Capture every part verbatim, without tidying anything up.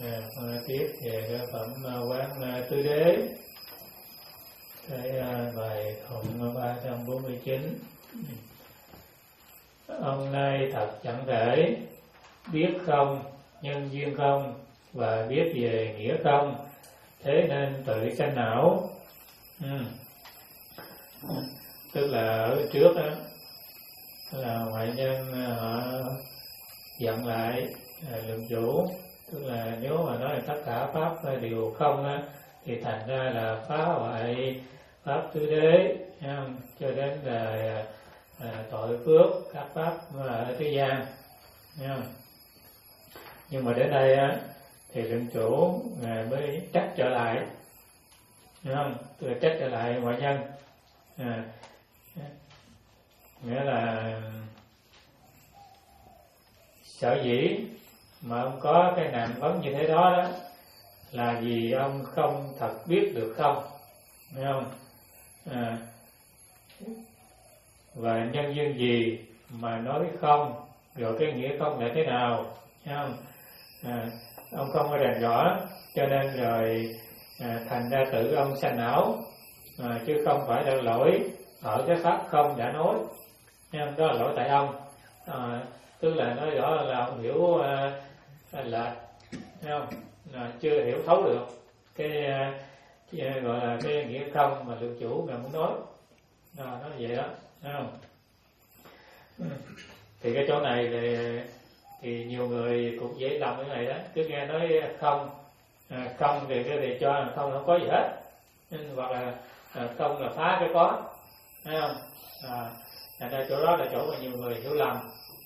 À, tiếp về cái phẩm quán tứ đế, cái bài thụng ba trăm bốn mươi chín. Ông nay thật chẳng thể biết không, nhân duyên không và biết về nghĩa không, thế nên tự sanh não. Ừ. Tức là ở trước đó, là ngoại nhân họ dặn lại lượng chủ, tức là nếu mà nói là tất cả pháp đều không á, thì thành ra là phá hoại pháp tứ đế, cho đến là à, tội phước các pháp ở thế gian. Nhưng mà đến đây á, thì lượng chủ ngài mới trách trở lại, đúng không? Tức là trách trở lại ngoại nhân, à, nghĩa là sở dĩ mà ông có cái nạn vấn như thế đó, đó là vì ông không thật biết được không, thấy không? À, và nhân duyên gì mà nói không, rồi cái nghĩa không là thế nào, thấy không? À, ông không có rành rõ, cho nên rồi à, thành ra tự ông sanh não, à, chứ không phải là lỗi ở cái pháp không đã nói, thấy đó là lỗi tại ông. À, tức là nói rõ là ông hiểu uh, là, thấy không? À, chưa hiểu thấu được cái uh, gọi là cái nghĩa không mà lượng chủ mà muốn nói. À, nói vậy đó, thấy không? Thì cái chỗ này thì, thì nhiều người cũng dễ lầm cái này đó, cứ nghe nói không, à, không thì cái thì cho là không không có gì hết, hoặc là à, không là phá cái có, thấy không? À, thành ra chỗ đó là chỗ mà nhiều người hiểu lầm.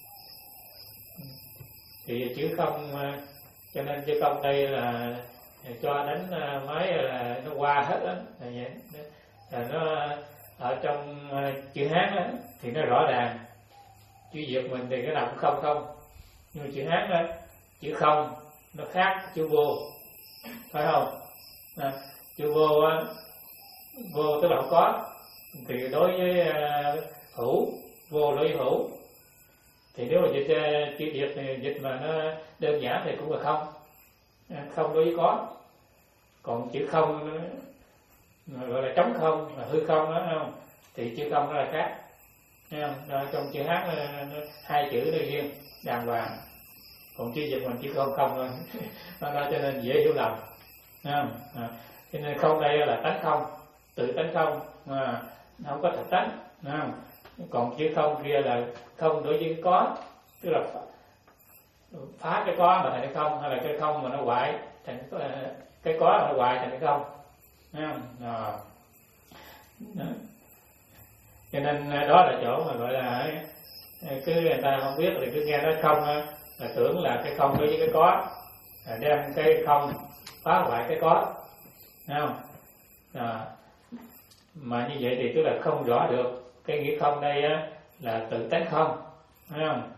Thì chữ không, cho nên chữ không đây là cho đánh máy là nó qua hết á, là vậy. Là nó ở trong chữ Hán á, thì nó rõ ràng, chữ Việt mình thì cái nào cũng không không, nhưng mà chữ Hán á, chữ không nó khác chữ vô, phải không? À, chữ vô á, vô tức là không có, thì đối với uh, hữu, vô đối với hữu. Thì nếu mà dịch chữ Việt thì dịch mà nó đơn giản thì cũng là không, không đối với có. Còn chữ không gọi là trống không, là hư không đó, không? Thì chữ không nó là khác, thấy không? Đó, trong chữ Hán hai chữ nó riêng đàng hoàng, còn chữ Việt mình chỉ không không thôi. Nó nói cho nên dễ hiểu lầm, thấy không? À, cho nên không đây là tánh không, tự tánh không, mà không có thật tánh, thấy không? Còn chữ không kia là không đối với có, tức là phá cái có mà thành cái không, hay là cái không mà nó hoại thành cái có mà nó hoại thành cái không, thấy không? À. Đó. Cho nên đó là chỗ mà gọi là cứ người ta không biết thì cứ nghe nói không là tưởng là cái không đối với cái có, là đem cái không phá hoại cái có, thấy không? À. Mà như vậy thì tức là không rõ được cái nghĩa không đây á, là tự tánh không, thấy không?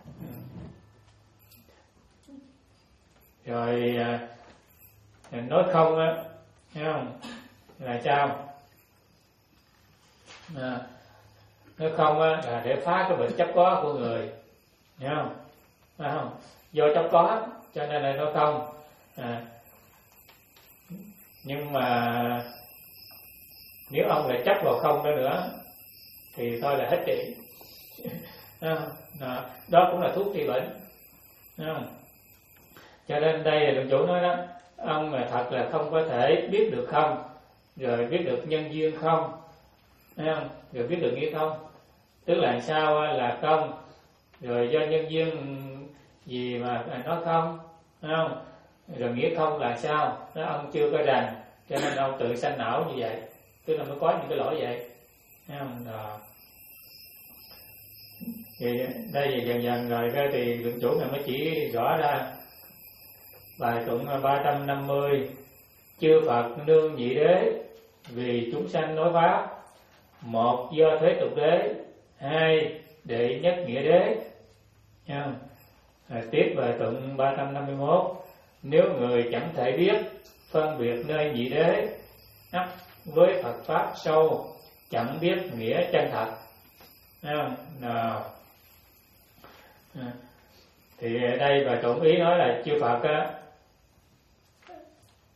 Rồi à, nói không á, thấy không? Là sao? À, nói không á, là để phá cái bệnh chấp có của người, thấy không? Thấy không? Do chấp có cho nên là nói không. À, nhưng mà nếu ông lại chấp vào không đó nữa thì thôi là hết trị. Đó, đó cũng là thuốc trị bệnh, không? Cho nên đây là lượng chủ nói đó, ông là thật là không có thể biết được không, rồi biết được nhân duyên không, không? Rồi biết được nghĩa không, tức là sao là không, rồi do nhân duyên gì mà nói không, không? Rồi nghĩa không là sao, đó ông chưa có rành, cho nên ông tự sanh não như vậy, tức là mới có những cái lỗi vậy, không? Rồi. Thì đây thì dần dần rồi cái thì lượng chủ này mới chỉ rõ ra. Bài tụng ba trăm năm mươi: chư Phật nương nhị đế, vì chúng sanh nói pháp. Một do thế tục đế, hai đệ nhất nghĩa đế. À, tiếp bài tụng ba trăm năm mươi mốt: nếu người chẳng thể biết phân biệt nơi nhị đế, ắt với Phật pháp sâu, chẳng biết nghĩa chân thật. À, nào. À, thì đây bài tụng ý nói là chư Phật á,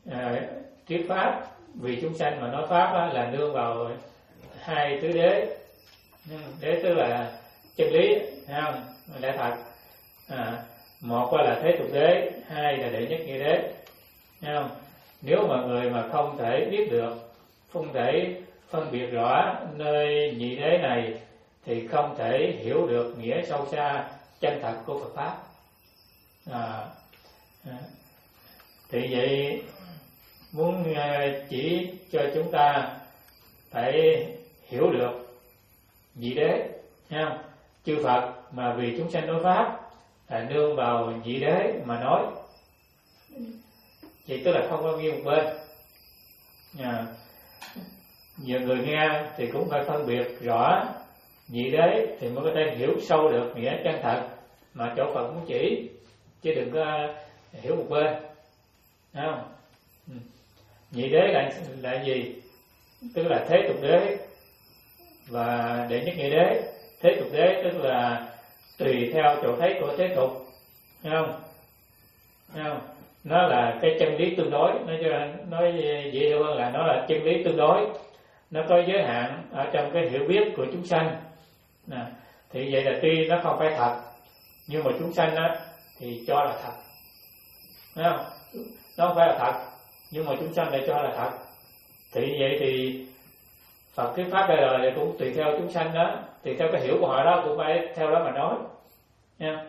à, triết pháp vì chúng sanh mà nói pháp á, là nương vào hai tứ đế. Đế tức là chân lý, thấy không? Lẽ thật. À, một là thế tục đế, hai là đệ nhất nghĩa đế, thấy không? Nếu mà người mà không thể biết được, không thể phân biệt rõ nơi nhị đế này thì không thể hiểu được nghĩa sâu xa chân thật của Phật pháp. À, à, thì vậy muốn chỉ cho chúng ta phải hiểu được nhị đế, thấy không? Chư Phật mà vì chúng sanh nói pháp là nương vào nhị đế mà nói, thì tức là không có nghiêng một bên. À, nhiều người nghe thì cũng phải phân biệt rõ nhị đế thì mới có thể hiểu sâu được nghĩa chân thật mà chỗ Phật muốn chỉ, chứ đừng có hiểu một bên, thấy không? Nhị đế là là gì? Tức là thế tục đế và đệ nhất nghĩa đế. Thế tục đế tức là tùy theo chỗ thấy của thế tục, thấy không? Thấy không? Nó là cái chân lý tương đối, nói cho nói dễ hơn là nó là chân lý tương đối, nó có giới hạn ở trong cái hiểu biết của chúng sanh. Nè, thì vậy là tuy nó không phải thật, nhưng mà chúng sanh á thì cho là thật, thấy không? Nó không phải là thật, nhưng mà chúng sanh lại cho là thật. Thì vậy thì Phật thuyết pháp đời đời thì cũng tùy theo chúng sanh đó, tùy theo cái hiểu của họ đó cũng phải theo đó mà nói, nha.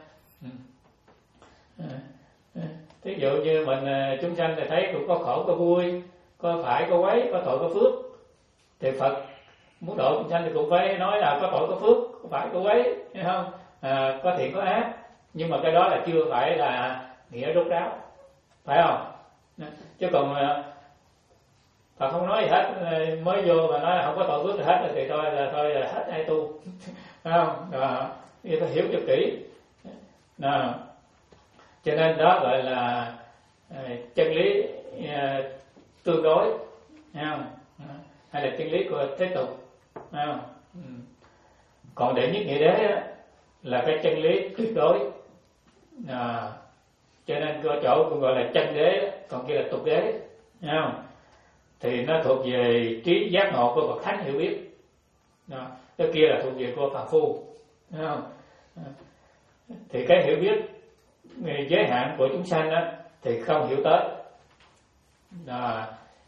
Ví dụ như mình chúng sanh thì thấy cũng có khổ có vui, có phải có quấy, có tội có phước, thì Phật muốn độ chúng sanh thì cũng phải nói là có tội có phước, có phải có quấy, thấy không? À, có thiện có ác, nhưng mà cái đó là chưa phải là nghĩa rốt ráo, phải không? Chứ còn Phật không nói gì hết, mới vô mà nói là không có tội phước gì hết thì thôi là thôi là hết ai tu, phải không? Rồi thì phải hiểu cho kỹ. Nào, cho nên đó gọi là chân lý tương đối, thấy không? Hay là chân lý của thế tục, thấy không? Còn đệ nhất nghĩa đế là cái chân lý tuyệt đối. À, cho nên có chỗ cũng gọi là chân đế, còn kia là tục đế, thấy không? Thì nó thuộc về trí giác ngộ của bậc thánh hiểu biết. Đó, cái kia là thuộc về của phàm phu, thấy không? Thì cái hiểu biết giới hạn của chúng sanh đó, thì không hiểu tới. Đó.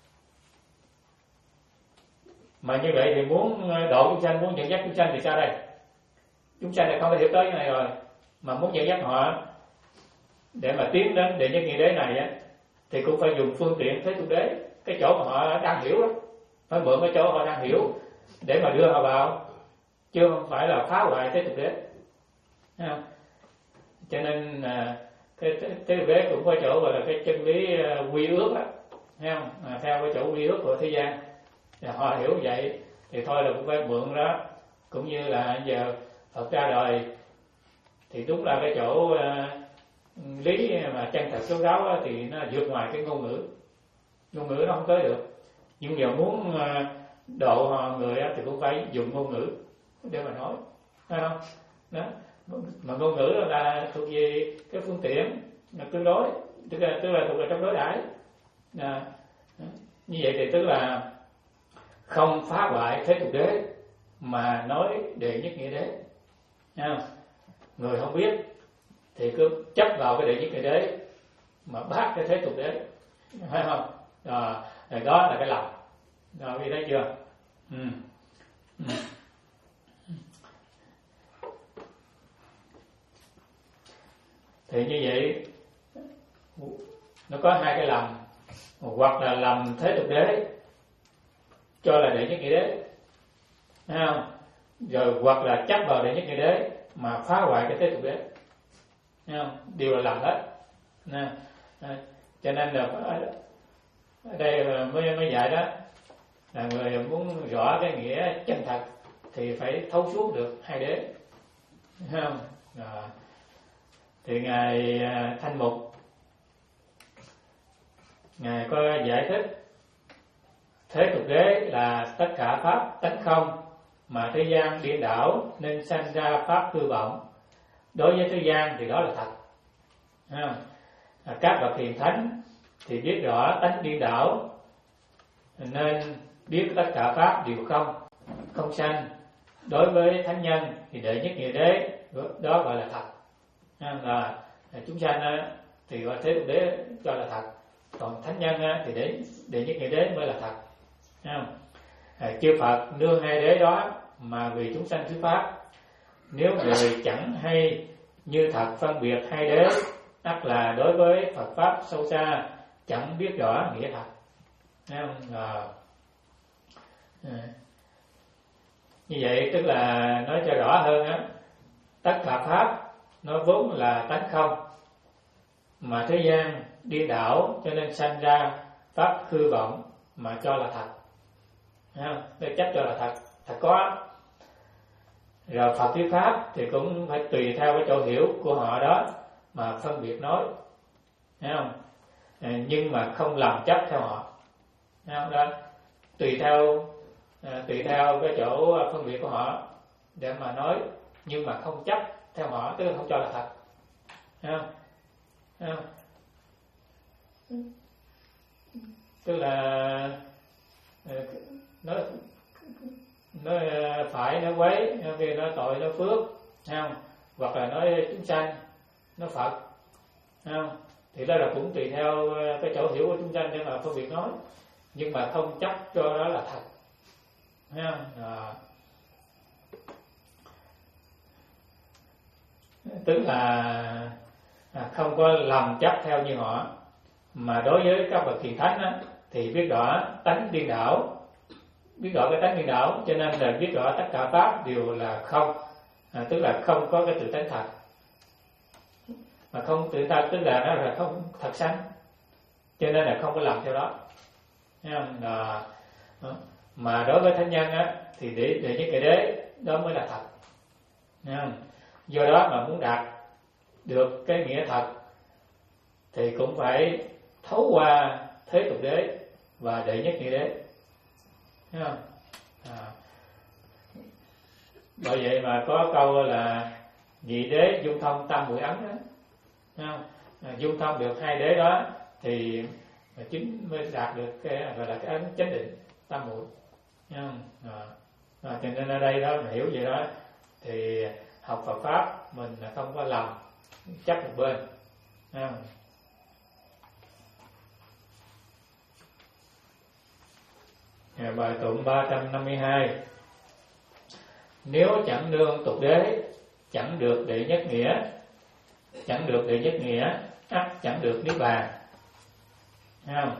Mà như vậy thì muốn độ chúng sanh, muốn dẫn dắt chúng sanh thì sao đây? Chúng sanh này không thể hiểu tới cái này rồi, mà muốn dẫn dắt họ để mà tiến đến đệ nhất nghĩa đế này á, thì cũng phải dùng phương tiện thế tục đế, cái chỗ mà họ đang hiểu đó, phải mượn cái chỗ họ đang hiểu để mà đưa họ vào, chứ không phải là phá hoại thế tục đế. Thấy không? Cho nên à, cái thế tục đế cũng có chỗ gọi là cái chân lý uh, quy ước á, thấy không? À, theo cái chỗ quy ước của thế gian, thì họ hiểu vậy thì thôi là cũng phải mượn đó. Cũng như là giờ Phật ra đời thì đúng là cái chỗ uh, lý mà chân thật số ráo thì nó vượt ngoài cái ngôn ngữ, ngôn ngữ nó không tới được. Nhưng giờ muốn uh, độ họ người thì cũng phải dùng ngôn ngữ để mà nói, thấy không? Đó. Mà ngôn ngữ là thuộc về cái phương tiện là tương đối, tức là tức là thuộc về trong đối đãi. À, như vậy thì tức là không phá hoại thế tục đế mà nói đệ nhất nghĩa đế. Thấy không? Người không biết thì cứ chấp vào cái đệ nhất nghĩa đế mà bác cái thế tục đế, phải không? À, đó là cái lầm. Rồi biết thấy chưa? Ừ. Ừ. Thì như vậy nó có hai cái lầm, hoặc là lầm thế tục đế cho là đệ nhất nghĩa đế, thấy không? Rồi hoặc là chấp vào đệ nhất nghĩa đế mà phá hoại cái thế tục đế, thấy không? Đều là lầm hết. Nè, cho nên là ở đây mới mới dạy đó là người muốn rõ cái nghĩa chân thật thì phải thấu suốt được hai đế, thấy không? Rồi. Thì ngài Thanh Mục ngài có giải thích thế tục đế là tất cả pháp tánh không mà thế gian điên đảo nên sanh ra pháp hư vọng. Đối với thế gian thì đó là thật, thấy không? Các bậc hiền thánh thì biết rõ tánh điên đảo, nên biết tất cả pháp đều không, không sanh. Đối với thánh nhân thì đệ nhất nghĩa đế, đó gọi là thật. Là chúng sanh thì gọi thế tục đế cho là thật, còn thánh nhân thì đệ, đệ nhất nghĩa đế mới là thật. Chư Phật nương hai đế đó mà vì chúng sanh thuyết pháp. Nếu người chẳng hay như thật phân biệt hai đế, ắt là đối với Phật pháp sâu xa chẳng biết rõ nghĩa thật. À, à, như vậy tức là nói cho rõ hơn á, tất cả pháp nó vốn là tánh không, mà thế gian điên đảo cho nên sanh ra pháp hư vọng mà cho là thật. À, để chấp cho là thật, thật có. Rồi Phật thuyết pháp thì cũng phải tùy theo cái chỗ hiểu của họ đó mà phân biệt nói, thấy không? À, nhưng mà không làm chấp theo họ, thấy không? Đó, tùy theo à, tùy theo cái chỗ phân biệt của họ để mà nói, nhưng mà không chấp theo họ, tức là không cho là thật, thấy không? Thấy không? Tức là nó nó phải, nó quấy, nó kia, nó tội, nó phước, không? Hoặc là nói chúng sanh, nó Phật, không? Thì đó là cũng tùy theo cái chỗ hiểu của chúng sanh để mà phân biệt nói, nhưng mà không chấp cho đó là thật, không? À. Tức là à, không có lầm chấp theo như họ, mà đối với các bậc hiền thánh á, thì biết rõ tánh điên đảo, biết rõ cái tánh điên đảo, cho nên là biết rõ tất cả pháp đều là không, à, tức là không có cái tự tánh thật, mà không tự tánh tức là nó là không thật sanh, cho nên là không có làm theo đó. Thấy không? À, mà đối với thánh nhân á, thì để để những cái đế đó mới là thật. Thấy không? Do đó mà muốn đạt được cái nghĩa thật thì cũng phải thấu qua thế tục đế và đệ nhất nghĩa đế. Thấy không? À. Bởi vậy mà có câu là nhị đế dung thông tam muội ấn đó. Thấy không? À, dung thông được hai đế đó thì chính mới đạt được cái gọi là cái ấn chánh định tam muội. Thấy không? À. À, cho nên ở đây đó hiểu vậy đó thì học Phật pháp mình không có lầm chấp một bên. Thấy không? Bài tụng ba trăm năm mươi hai. Nếu chẳng nương tục đế, chẳng được đệ nhất nghĩa, chẳng được đệ nhất nghĩa, ắt chẳng được niết bàn. Thấy không?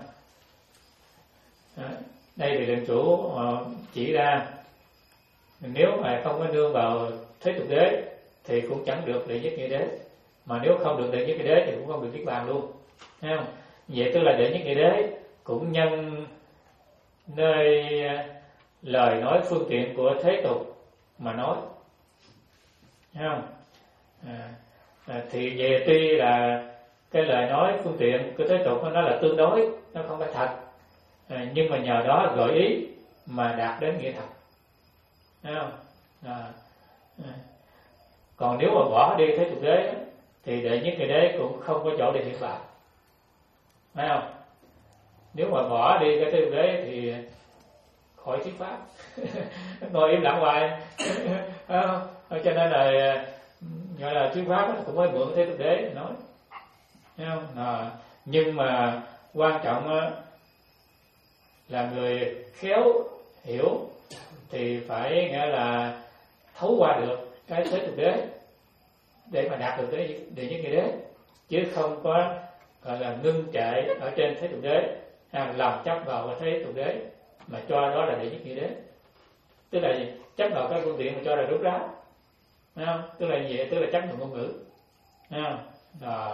Đây thì Thượng Chủ chỉ ra, nếu mà không có nương vào thế tục đế thì cũng chẳng được đệ nhất nghĩa đế, mà nếu không được đệ nhất nghĩa đế thì cũng không được niết bàn luôn. Thấy không? Vậy tức là đệ nhất nghĩa đế cũng nhân nơi lời nói phương tiện của thế tục mà nói, thấy không? À, à, thì về tuy là cái lời nói phương tiện của thế tục nó là tương đối, nó không phải thật, à, nhưng mà nhờ đó gợi ý mà đạt đến nghĩa thật, thấy không? À, à. Còn nếu mà bỏ đi thế tục đế thì đệ nhất nghĩa đế cũng không có chỗ để hiện bạc, thấy không? Nếu mà bỏ đi cái thế tục đế thì khỏi thuyết pháp ngồi im lặng hoài cho nên là gọi là thuyết pháp cũng phải mượn thế tục đế nói, thấy không? À, nhưng mà quan trọng là người khéo hiểu thì phải nghĩa là thấu qua được cái thế tục đế để mà đạt được cái đệ nhất nghĩa đế, chứ không có gọi là ngưng trệ ở trên thế tục đế, à, làm chấp vào cái thế tục đế mà cho đó là đệ nhất nghĩa đế, tức là gì? Chấp vào cái phương tiện mà cho là đúng đắn, thấy không? Tức là gì? Tức là chấp vào ngôn ngữ, thấy không? À,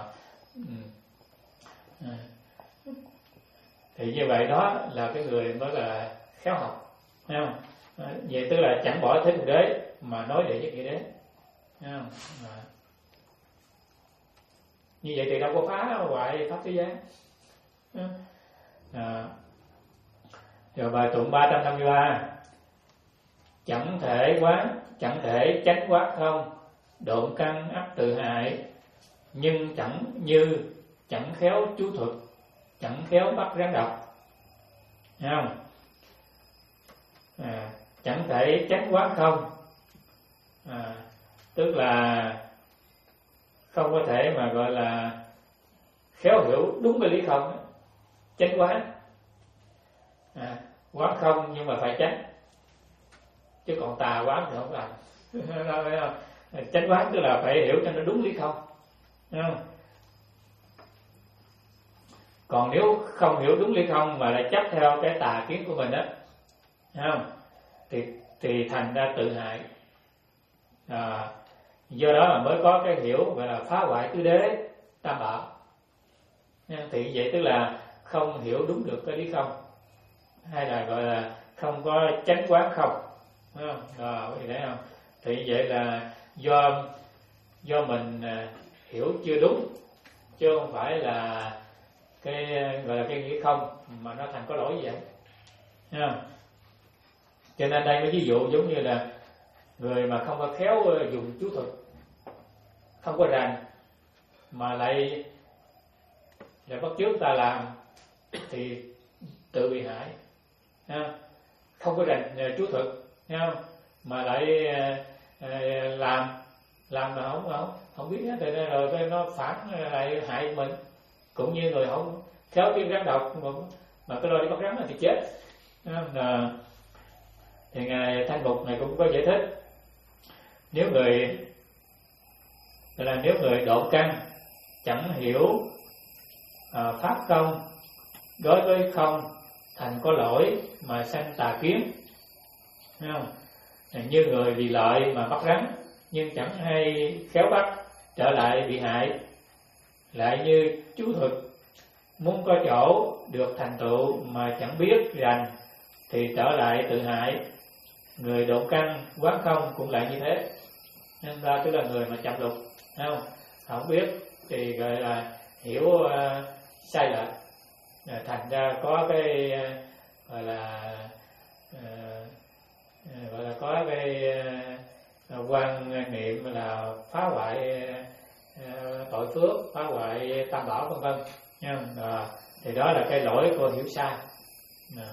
à. Thì như vậy đó là cái người mới là khéo học, thấy không? À, vậy tức là chẳng bỏ thế tục đế mà nói đệ nhất nghĩa đế, thấy không? À. Như vậy thì đâu có phá hoại pháp thế gian. À. Rồi bài tụng ba trăm năm mươi ba. Chẳng thể quán, chẳng thể tránh quát không, độn căn ắt tự hại, nhưng chẳng như chẳng khéo chú thuật, chẳng khéo bắt rắn độc, thấy không? À, chẳng thể chánh quán không, à, tức là không có thể mà gọi là khéo hiểu đúng cái lý không, chánh quán, à, quán không nhưng mà phải chánh, chứ còn tà quán thì không làm. Chánh quán tức là phải hiểu cho nó đúng lý không, thấy không? Còn nếu không hiểu đúng lý không mà lại chấp theo cái tà kiến của mình đó, thấy không? Thì thì thành ra tự hại. À, do đó mà mới có cái hiểu gọi là phá hoại tứ đế tam bảo. Thì vậy tức là không hiểu đúng được cái lý không, hay là gọi là không có chánh quán không, thấy không? À, quý vị thấy không? Thì vậy là do do mình hiểu chưa đúng, chứ không phải là cái gọi là cái nghĩa không mà nó thành có lỗi vậy, thấy không? Cho nên đây mới ví dụ giống như là người mà không có khéo dùng chú thuật, không có rành mà lại lại bắt chước ta làm thì tự bị hại, ha? Không có rành chú thuật, ha? Mà lại làm làm mà không không không biết hết, rồi rồi nó phản lại hại mình. Cũng như người không khéo kiếm rắn độc mà, mà cái lôi đi bắt rắn thì chết. À, thì ngài Thanh Mục này cũng có giải thích, nếu người là nếu người độ căn chẳng hiểu à, pháp không, đối với không thành có lỗi mà sanh tà kiến, thấy không? Như người vì lợi mà bắt rắn nhưng chẳng hay khéo bắt, trở lại bị hại. Lại như chú thuật muốn có chỗ được thành tựu mà chẳng biết rành thì trở lại tự hại. Người độ căn quán không cũng lại như thế. Nên ra tức là người mà chậm lục, thấy không? Không biết thì gọi là hiểu uh, sai lệch, thành ra có cái uh, gọi là uh, uh, gọi là có cái uh, quan niệm là phá hoại uh, tội phước, phá hoại tam bảo vân vân, nha. À, thì đó là cái lỗi của hiểu sai. À.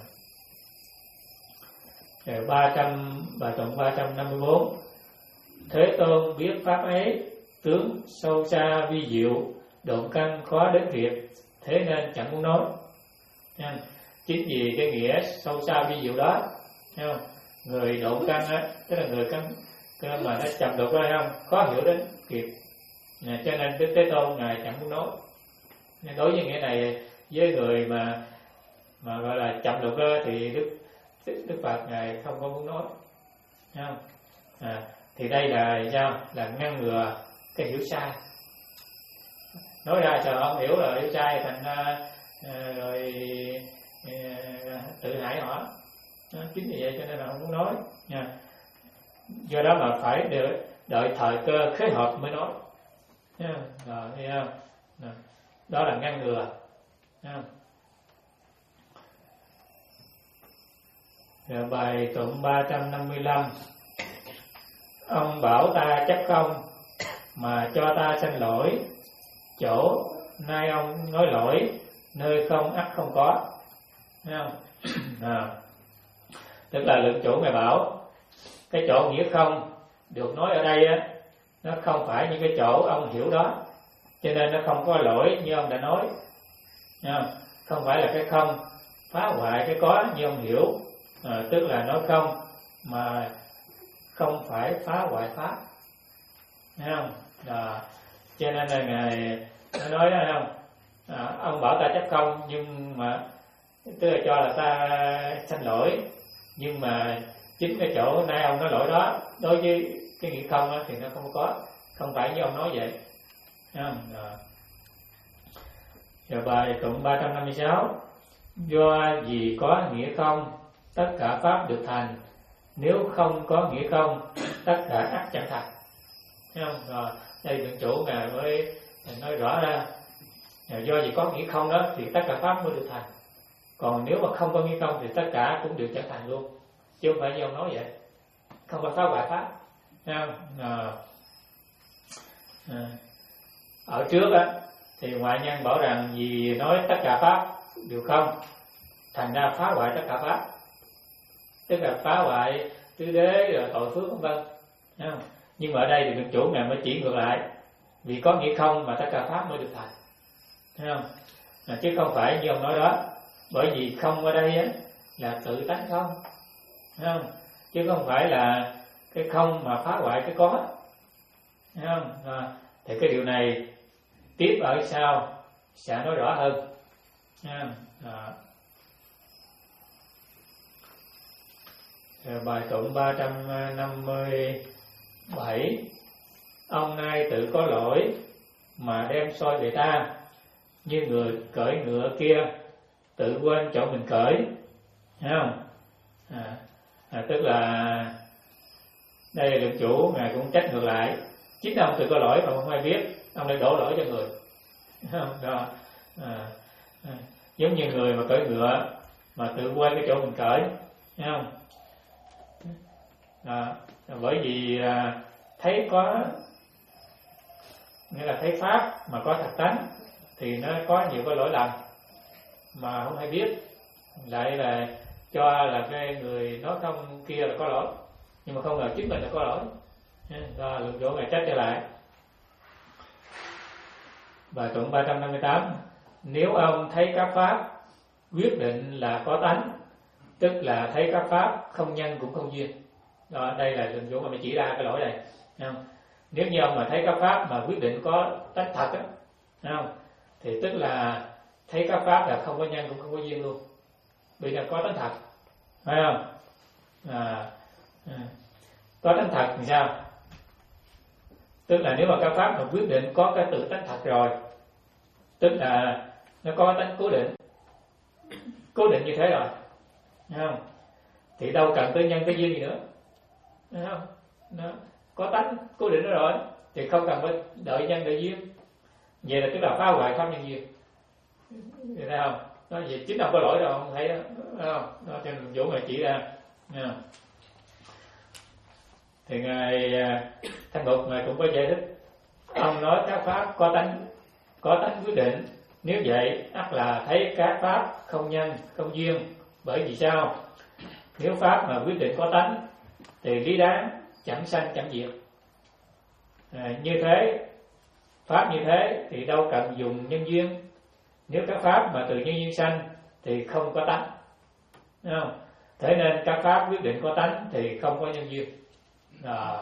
Rồi ba trăm bài tụng ba trăm năm mươi bốn. Thế Tôn biết pháp ấy tướng sâu xa vi diệu, độn căn khó đến việc, thế nên chẳng muốn nói. Nha. Chính vì cái nghĩa sâu xa vi diệu đó, thấy không? Người độn căn á, tức là người căn mà nó chậm được đó, không khó hiểu đến việc, à, cho nên Đức Thế Tôn ngài chẳng muốn nói. Nên đối với nghĩa này với người mà mà gọi là chậm được đó, thì Đức Đức Phật ngài không có muốn nói, thấy không? À, thì đây là sao? Là ngăn ngừa cái hiểu sai. Nói ra sợ không hiểu là hiểu sai, thành ra à, rồi à, tự hại họ. À, chính vì vậy cho nên là không muốn nói nha. Do đó mà phải đợi, đợi thời cơ khế hợp mới nói. Nha. Rồi, thấy không? Rồi. Đó là ngăn ngừa. Nha. Rồi bài tụng ba trăm năm mươi lăm. Ông bảo ta chấp không mà cho ta sanh lỗi, chỗ nay ông nói lỗi, nơi không ắt không có. Thấy không? À. Tức là lượng chủ ngài bảo cái chỗ nghĩa không được nói ở đây á, nó không phải như cái chỗ ông hiểu đó, cho nên nó không có lỗi như ông đã nói. Không? Không phải là cái không phá hoại cái có như ông hiểu, à, tức là nói không mà không phải phá hoại pháp, thấy không? À, cho nên là ngài nói đó, không? À, ông bảo ta chấp không nhưng mà tức là cho là ta sanh lỗi, nhưng mà chính cái chỗ nay ông nói lỗi đó đối với cái nghĩa không đó, thì nó không có, không phải như ông nói vậy. Thấy không? À. Rồi bài tụng ba trăm năm mươi sáu. Do vì có nghĩa không, tất cả pháp được thành, nếu không có nghĩa không, tất cả ắt chẳng thành. Thấy không? Rồi đây thượng chủ ngài mới nói rõ ra, do vì có nghĩa không đó thì tất cả pháp mới được thành, còn nếu mà không có nghĩa không thì tất cả cũng đều chẳng thành luôn, chứ không phải như ông nói vậy, không có phá hoại pháp. Thấy không? À, à, ở trước á thì ngoại nhân bảo rằng vì nói tất cả pháp đều không, thành ra phá hoại tất cả pháp, tức là phá hoại tứ đế rồi tội phước vân vân. Nhưng mà ở đây thì được chủ ngài mới chỉ ngược lại, vì có nghĩa không mà tất cả pháp mới được thành, thấy không? À, chứ không phải như ông nói đó, bởi vì không ở đây á, là tự tánh không, thấy không? Chứ không phải là cái không mà phá hoại cái có, thấy không? À, thì cái điều này tiếp ở sau sẽ nói rõ hơn. À, à. Bài tụng ba trăm năm mươi bảy: ông nay tự có lỗi mà đem soi người ta, như người cởi ngựa kia tự quên chỗ mình cởi, thấy không? À, à, tức là đây là lượng chủ ngài cũng trách ngược lại, chính ông tự có lỗi mà không ai biết, ông lại đổ lỗi cho người, thấy không? Đó. À, à, giống như người mà cởi ngựa mà tự quên cái chỗ mình cởi, thấy không? À, bởi vì à, thấy có, nghĩa là thấy pháp mà có thật tánh thì nó có nhiều cái lỗi lầm mà không hay biết, lại là cho là cái người nói không kia là có lỗi, nhưng mà không ngờ chính mình là có lỗi. Đó, lượng chỗ ngài trách trở lại. Bài tụng ba trăm năm mươi tám: nếu ông thấy các pháp quyết định là có tánh, tức là thấy các pháp không nhân cũng không duyên. Đó, đây là lượng chỗ mà mới chỉ ra cái lỗi này, không? Nếu như ông mà thấy các pháp mà quyết định có tánh thật á, không? Thì tức là thấy các pháp là không có nhân cũng không có duyên luôn, vì là có tánh thật, phải không? À, à, có tánh thật thì sao? Tức là nếu mà các pháp mà quyết định có cái tự tánh thật rồi, tức là nó có tánh cố định, cố định như thế rồi, thấy không? Thì đâu cần tới nhân tới duyên gì nữa, thấy không? Nó có tánh cố định đó rồi thì không cần phải đợi nhân đợi duyên. Vậy là tức là phá hoại pháp nhân duyên, thấy không? Nó vậy chính ông có lỗi rồi, không thấy đó, thấy không? Đó trên chỗ ngài chỉ ra. Thì ngài Thanh Mục ngài cũng có giải thích, ông nói các pháp có tánh có tánh quyết định, nếu vậy ắt là thấy các pháp không nhân không duyên. Bởi vì sao? Nếu pháp mà quyết định có tánh thì lý đáng chẳng sanh chẳng diệt. À, như thế pháp như thế thì đâu cần dùng nhân duyên. Nếu các pháp mà từ nhân duyên sanh thì không có tánh, thấy không? Thế nên các pháp quyết định có tánh thì không có nhân duyên. À.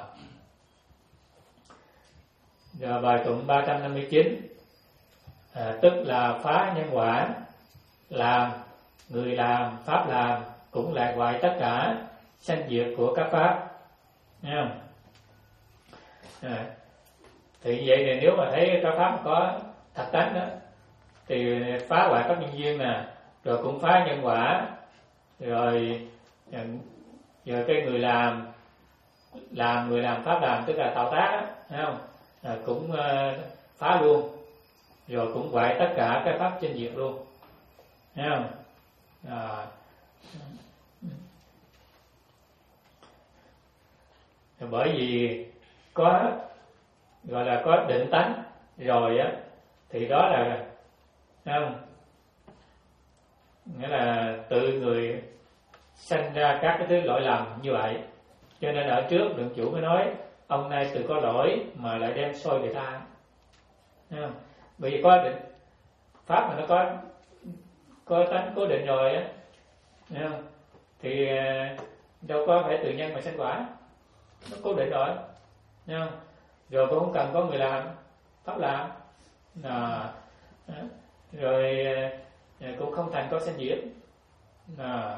Rồi bài tụng ba trăm năm mươi chín: à, tức là phá nhân quả, làm người làm pháp làm cũng lại hoại tất cả sanh diệt của các pháp, thấy không? À, thì vậy thì nếu mà thấy các pháp có thật tánh đó thì phá hoại các nhân duyên nè, rồi cũng phá nhân quả, rồi rồi cái người làm làm người làm pháp làm, tức là tạo tác đó, thấy không? À, cũng uh, phá luôn, rồi cũng hoại tất cả cái pháp trên diệt luôn, thấy không? À, bởi vì có gọi là có định tánh rồi á thì đó là, thấy không? Nghĩa là tự người sanh ra các cái thứ lỗi lầm như vậy. Cho nên ở trước lượng chủ mới nói ông nay tự có lỗi mà lại đem soi người ta, thấy không? Bởi vì có định pháp mà nó có có tánh cố định rồi á, thấy không? Thì đâu có phải tự nhân mà sanh quả, nó cố định rồi, thấy không? Rồi cũng không cần có người làm pháp làm, à, rồi cũng không thành có sanh diệt, à.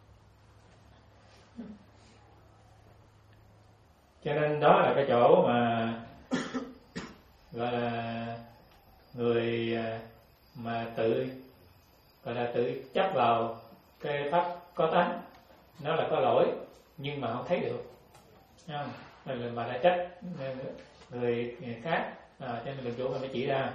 Cho nên đó là cái chỗ mà gọi là người mà tự gọi là tự chấp vào cái pháp có tánh, nó là có lỗi nhưng mà không thấy được, thấy không? Nên mà đã trách người khác, à, cho nên lượng chủ mới chỉ ra.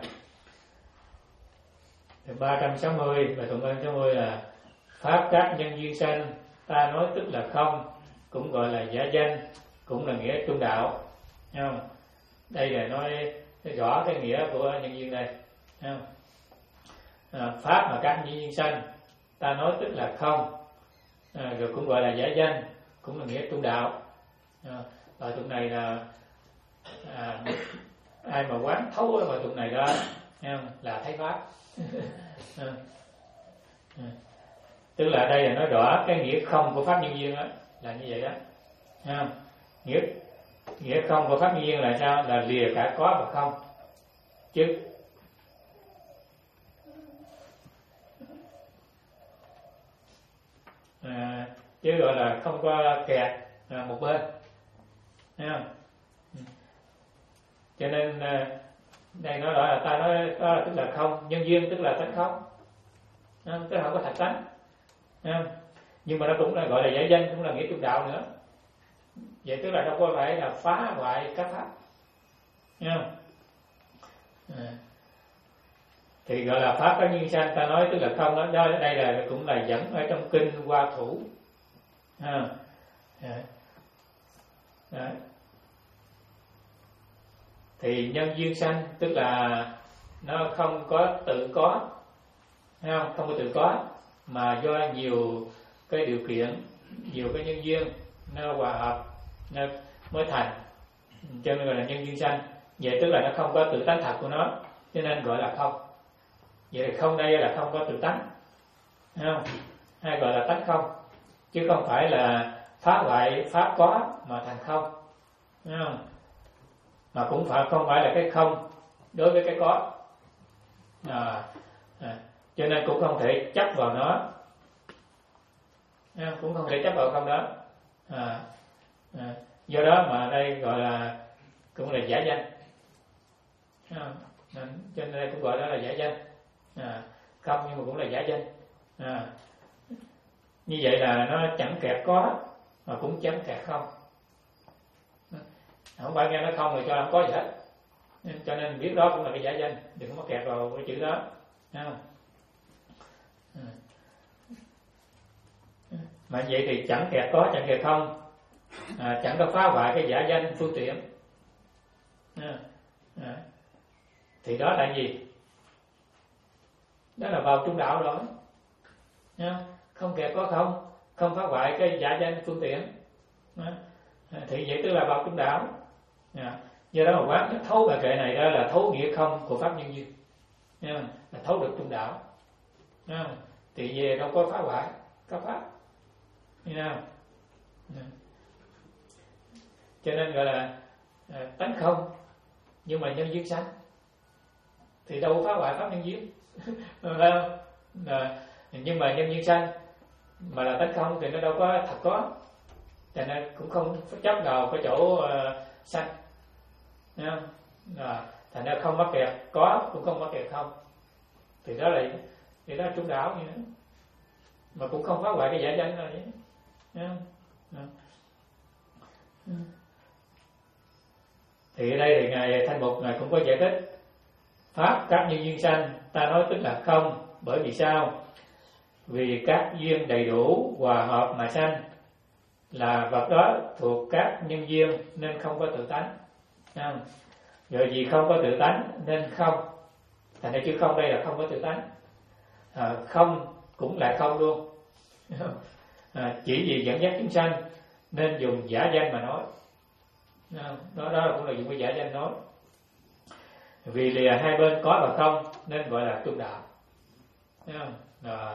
ba trăm sáu mươi và tụng ba trăm sáu mươi là pháp các nhân duyên sanh, ta nói tức là không, cũng gọi là giả danh, cũng là nghĩa trung đạo, thấy không? Đây là nói, nói rõ cái nghĩa của nhân duyên đây, À, pháp mà các nhân duyên sanh ta nói tức là không, à, rồi cũng gọi là giả danh, cũng là nghĩa trung đạo. À, và tụng này là à, ai mà quán thấu vào tụng này đó là thấy pháp. À, à, tức là đây là nói rõ cái nghĩa không của pháp nhân duyên đó, là như vậy đó. À, nghĩa nghĩa không của pháp nhân duyên là sao? Là lìa cả có và không, chứ à, chứ gọi là không có kẹt à, một bên. Thấy không? Cho nên à, đây nói rõ là ta nói đó là tức là không, nhân duyên tức là tánh không, không tức là không có thật tánh. Không? Nhưng mà nó cũng là gọi là giải danh, cũng là nghĩa trung đạo nữa. Vậy tức là đâu có phải là phá hoại các pháp. Thấy không? À, thì gọi là pháp các nhân sanh ta nói tức là không đó. Đó đây là cũng là dẫn ở trong kinh Hoa Thủ. À, à, à. Thì nhân duyên sanh tức là nó không có tự có, thấy không? Không có tự có mà do nhiều cái điều kiện, nhiều cái nhân duyên nó hòa hợp nó mới thành, cho nên gọi là nhân duyên sanh. Vậy tức là nó không có tự tánh thật của nó, cho nên gọi là không. Vậy thì không đây là không có tự tánh, thấy không? Hay gọi là tánh không, chứ không phải là phá hoại pháp có mà thành không, thấy không? Mà cũng phải không phải là cái không đối với cái có. À, à, cho nên cũng không thể chấp vào nó, à, cũng không thể chấp vào không đó. À, à, do đó mà đây gọi là cũng là giả danh. À, cho nên đây cũng gọi đó là giả danh. À, không nhưng mà cũng là giả danh. À, như vậy là nó chẳng kẹt có mà cũng chẳng kẹt không. Không phải nghe nó không rồi cho nó không có gì hết. Cho nên biết đó cũng là cái giả danh, đừng có kẹt vào cái chữ đó. Thấy không? À. Mà vậy thì chẳng kẹt có, chẳng kẹt không, à, chẳng có phá hoại cái giả danh phương tiện. À. À. Thì đó là gì? Đó là vào trung đạo rồi. Không? Không kẹt có không, không phá hoại cái giả danh phương tiện. À. Thì vậy tức là vào trung đạo. À. Do đó mà quán thấu bài kệ này đó là thấu nghĩa không của pháp nhân duyên, là thấu được trung đạo. À. Thì về đâu có phá hoại các pháp, như nào? À. Cho nên gọi là à, tánh không nhưng mà nhân duyên sanh, thì đâu có phá hoại pháp nhân duyên. À, nhưng mà nhân duyên sanh mà là tánh không thì nó đâu có thật có, cho nên cũng không chấp vào cái chỗ uh, sanh. À, thành ra không mắc kẹt có cũng không mắc kẹt không, thì đó là thì đó là trung đạo như thế, mà cũng không phá hoại cái giả danh rồi vậy. À. À. Thì ở đây thì ngài Thanh Mục ngài cũng có giải thích pháp các nhân duyên sanh ta nói tức là không, bởi vì sao? Vì các duyên đầy đủ hòa hợp mà sanh, là vật đó thuộc các nhân duyên nên không có tự tánh. Không? Rồi vì không có tự tánh nên không, thành ra chữ không đây là không có tự tánh. À, không cũng là không luôn. À, chỉ vì dẫn dắt chúng sanh nên dùng giả danh mà nói. À, đó, đó cũng là dùng cái giả danh nói. Vì lìa hai bên có và không nên gọi là trung đạo. Thấy không? À,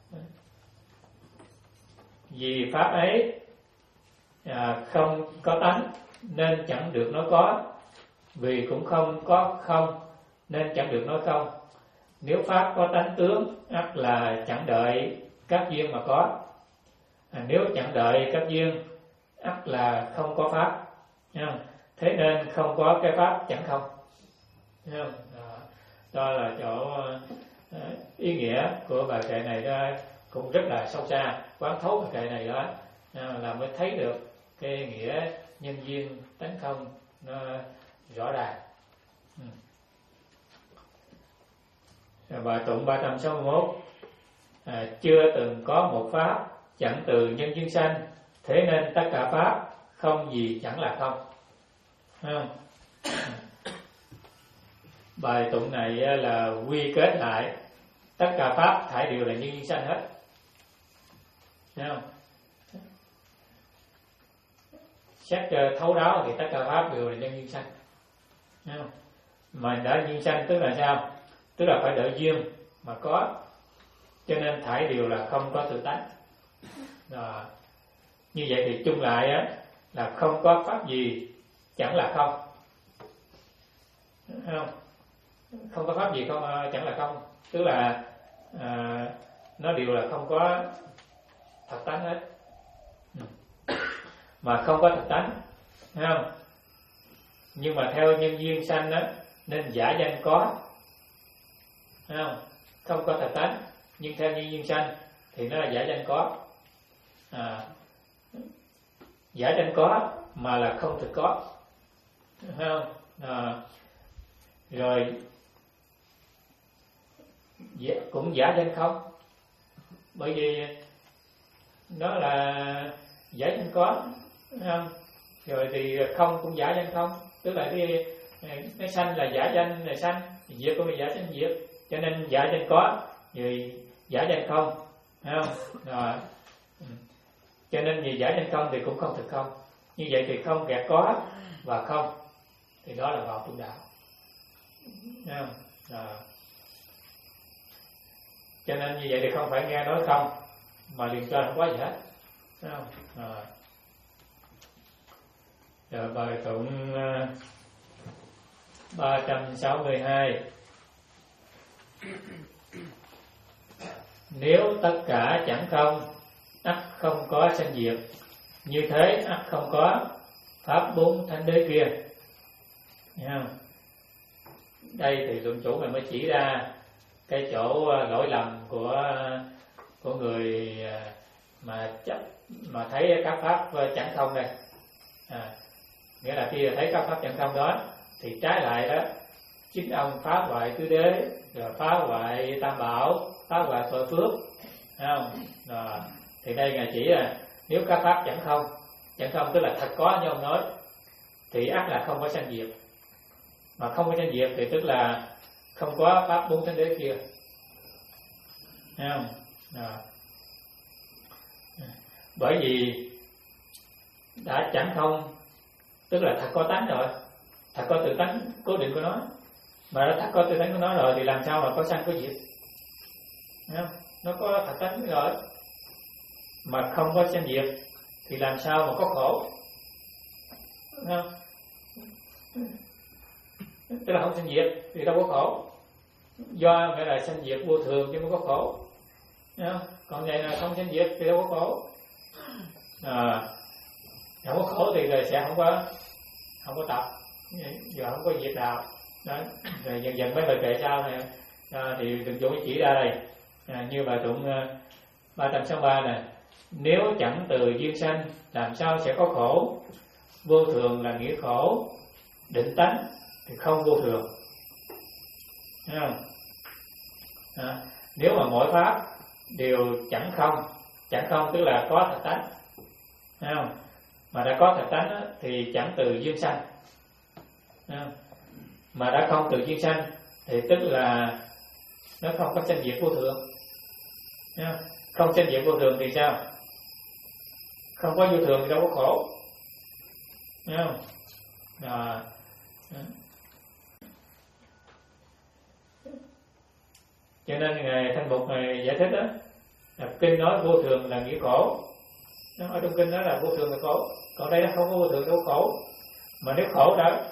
vì pháp ấy à, không có tánh nên chẳng được nói có, vì cũng không có không nên chẳng được nói không. Nếu pháp có tánh tướng ắt là chẳng đợi các duyên mà có, à, nếu chẳng đợi các duyên ắt là không có pháp. Không? Thế nên không có cái pháp chẳng không. Không? Đó, đó là chỗ uh, ý nghĩa của bài kệ này đó, cũng rất là sâu xa. Quán thấu bài kệ này đó uh, là mới thấy được cái nghĩa nhân duyên tánh không nó rõ ràng. Ừ. Bài tụng ba trăm sáu mươi mốt à, chưa từng có một pháp chẳng từ nhân duyên sanh, thế nên tất cả pháp không gì chẳng là không. Không? bài tụng này là quy kết lại tất cả pháp thải đều là nhân duyên sanh hết, thấy không? Xét thấu đáo thì tất cả pháp đều là nhân duyên sanh, thấy không? Mà đã duyên sanh tức là sao? Tức là phải đợi duyên mà có, cho nên thải đều là không có tự tánh. Đó. Như vậy thì chung lại á, là không có pháp gì chẳng là không, thấy không? Không có pháp gì không chẳng là không, tức là à, nó đều là không có thật tánh hết. Mà không có thật tánh, thấy không? Nhưng mà theo nhân duyên sanh á, nên giả danh có, thấy không? Không có thật tánh, nhưng theo nhân duyên sanh thì nó là giả danh có. À, giả danh có mà là không thực có, thấy không? À, rồi cũng giả danh không, bởi vì nó là giả danh có, thấy không? Rồi thì không cũng giả danh không, tức là cái cái sanh là giả danh là sanh, diệt cũng là giả danh diệt, cho nên giả danh có rồi giả danh không, thấy không? Rồi. Cho nên vì giả danh không thì cũng không thực không, như vậy thì không kẹt có và không, thì đó là vào tu đạo, thấy không? Rồi. Cho nên như vậy thì không phải nghe nói không mà liền cho không có gì hết, thấy không? Rồi. Rồi bài tụng ba trăm sáu mươi hai. Nếu tất cả chẳng không, ắt không có sanh diệt, như thế ắt không có pháp bốn thánh đế kia. Thấy không? Đây thì luận chủ mình mới chỉ ra cái chỗ lỗi lầm của của người mà chấp mà thấy các pháp chẳng không đây. À, nghĩa là khi thấy các pháp chẳng không đó thì trái lại đó, chính ông phá hoại tứ đế, rồi phá hoại tam bảo, phá hoại tội phước, thấy không? Rồi, thì đây ngài chỉ là nếu các pháp chẳng không, chẳng không tức là thật có như ông nói, thì ắt là không có sanh diệt, mà không có sanh diệt thì tức là không có pháp bốn thánh đế kia, thấy không? Rồi. Bởi vì đã chẳng không tức là thật có tánh rồi, thật có tự tánh cố định của nó, mà nó thật có tự tánh của nó rồi thì làm sao mà có sanh có diệt, thấy không? Nó có thật tánh rồi mà không có sanh diệt thì làm sao mà có khổ, thấy không? Tức là không sanh diệt thì đâu có khổ, do nghĩa là sanh diệt vô thường chứ không có khổ, thấy không? Còn này là không sanh diệt thì đâu có khổ. À, không có khổ thì rồi sẽ không có không có tập, giờ không có diệt đạo đó. Rồi dần dần mấy bài kệ sau này à, thì đừng chủ chỉ ra đây, à, như bài tụng ba trăm sáu mươi ba nè: nếu chẳng từ duyên sanh làm sao sẽ có khổ, vô thường là nghĩa khổ, định tánh thì không vô thường, thấy không? À, nếu mà mỗi pháp đều chẳng không, chẳng không tức là có thật tánh, thấy không? Mà đã có thật tánh đó, thì chẳng từ duyên sanh, thấy không? Mà đã không từ duyên sanh thì tức là nó không có sanh diệt vô thường, thấy không? Không sanh diệt vô thường thì sao? Không có vô thường thì đâu có khổ, thấy không? À, cho nên ngài Thanh Mục ngài giải thích đó, là kinh nói vô thường là nghĩa khổ, nó ở trong kinh đó là vô thường là khổ, còn đây nó không có vô thường đâu khổ. Mà nếu khổ đã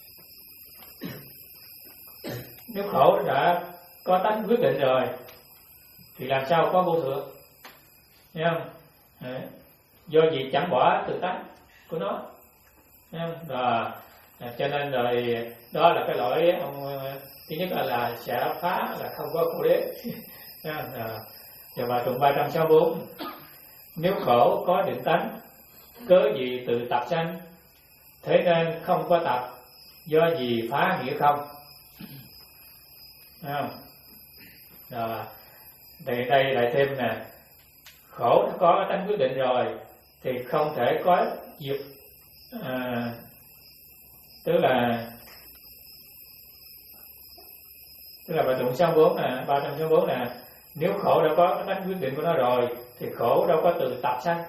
nếu khổ đã có tánh quyết định rồi thì làm sao có vô thường, thấy không? À, do gì chẳng bỏ tự tánh của nó, thấy không? Rồi, à, cho nên rồi đó là cái lỗi ông thứ nhất là, là sẽ phá là không có khổ đế. Rồi bài tụng ba trăm sáu mươi bốn: nếu khổ có định tánh, cớ gì tự tập sanh, thế nên không có tập, do gì phá nghĩa không, thấy không? Rồi thì đây lại thêm nè, khổ nó có tánh quyết định rồi thì không thể có diệt, à, tức là Tức là bài tụng sáu bốn nè, ba trăm sáu mươi bốn nè, nếu khổ đã có cái tánh quyết định của nó rồi thì khổ đâu có từ tập sanh,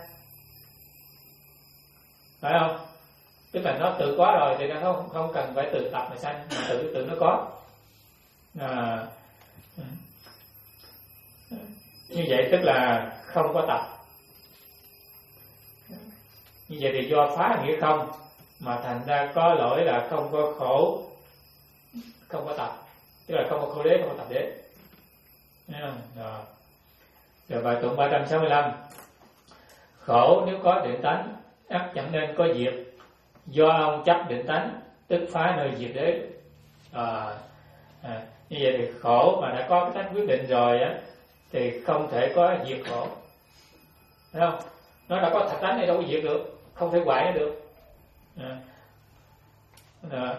phải không? Tức là nó tự có rồi thì nó không không cần phải từ tập mà sanh, mà tự tự nó có. À, như vậy tức là không có tập. Như vậy thì do phá nghĩa không mà thành ra có lỗi là không có khổ, không có tập, tức là không có khổ đế, không có tập đế. Rồi. Rồi bài tụng ba trăm sáu mươi lăm, khổ nếu có định tánh ắt chẳng nên có diệt, do ông chấp định tánh tức phá nơi diệt đế. À, à, như vậy thì khổ mà đã có cái tánh quyết định rồi á thì không thể có diệt khổ, thấy không? Nó đã có thật tánh này đâu có diệt được, không thể hoại nó được. À, à,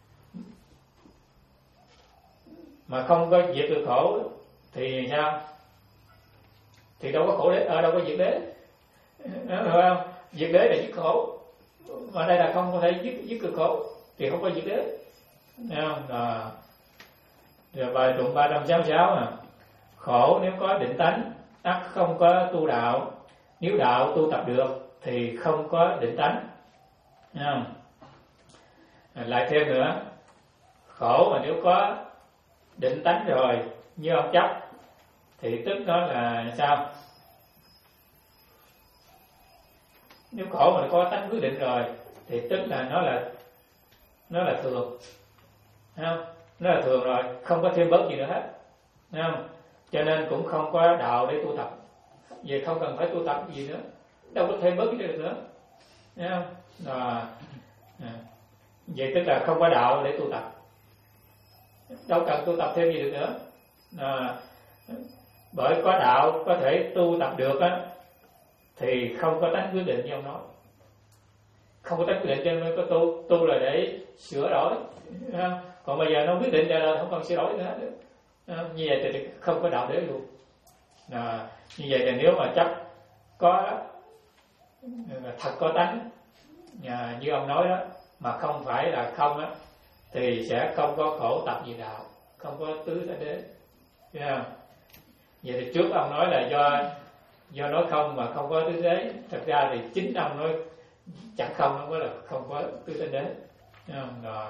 mà không có diệt được khổ thì sao? Thì đâu có khổ đế, ở đâu có diệt đế, hiểu không? Diệt đế là diệt khổ, mà đây là không có thể dứt dứt được khổ thì không có diệt đế, thấy không? À, rồi bài tụng ba trăm sáu mươi sáu à, khổ nếu có định tánh ắt không có tu đạo, nếu đạo tu tập được thì không có định tánh, thấy không? À, lại thêm nữa, khổ mà nếu có định tánh rồi như ông chấp thì tức đó là sao? Nếu khổ mà nó có tánh quyết định rồi thì tức là nó là nó là thường, thấy không? Nó là thường rồi, không có thêm bớt gì nữa hết, thấy không? Cho nên cũng không có đạo để tu tập, vậy không cần phải tu tập gì nữa, đâu có thêm bớt gì được nữa, thấy không? À, à, vậy tức là không có đạo để tu tập, đâu cần tu tập thêm gì được nữa. À, bởi có đạo có thể tu tập được á thì không có tánh quyết định như ông nói, không có tánh quyết định cho nên có tu, tu là để sửa đổi, không? Còn bây giờ nó quyết định ra là không cần sửa đổi nữa, không? Như vậy thì không có đạo đế luôn. À, như vậy thì nếu mà chấp có thật có tánh à, như ông nói đó mà không phải là không á thì sẽ không có khổ tập gì đạo, không có tứ thánh đế, thấy không? Vậy thì trước ông nói là do do nói không mà không có tứ đế, thật ra thì chính ông nói chẳng không, nó mới là không có tứ thánh đế, thấy không? Rồi.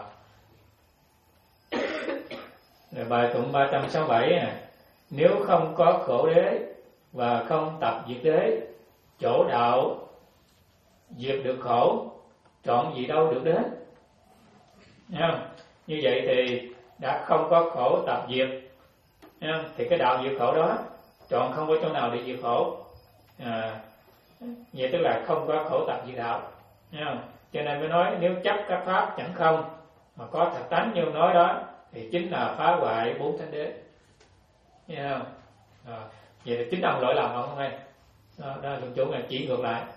Rồi bài tụng ba trăm sáu mươi bảy nè, nếu không có khổ đế và không tập diệt đế, chỗ đạo diệt được khổ, chọn gì đâu được đến, thấy không? Như vậy thì đã không có khổ tập diệt, thấy không? Thì cái đạo diệt khổ đó chọn không có chỗ nào để diệt khổ, à, vậy tức là không có khổ tập diệt đạo, thấy không? Cho nên mới nói nếu chấp các pháp chẳng không mà có thật tánh như ông nói đó thì chính là phá hoại bốn thánh đế, thấy không? À, vậy thì chính ông lỗi lầm ông không hay, đó, đó là chỗ này chỉ ngược lại.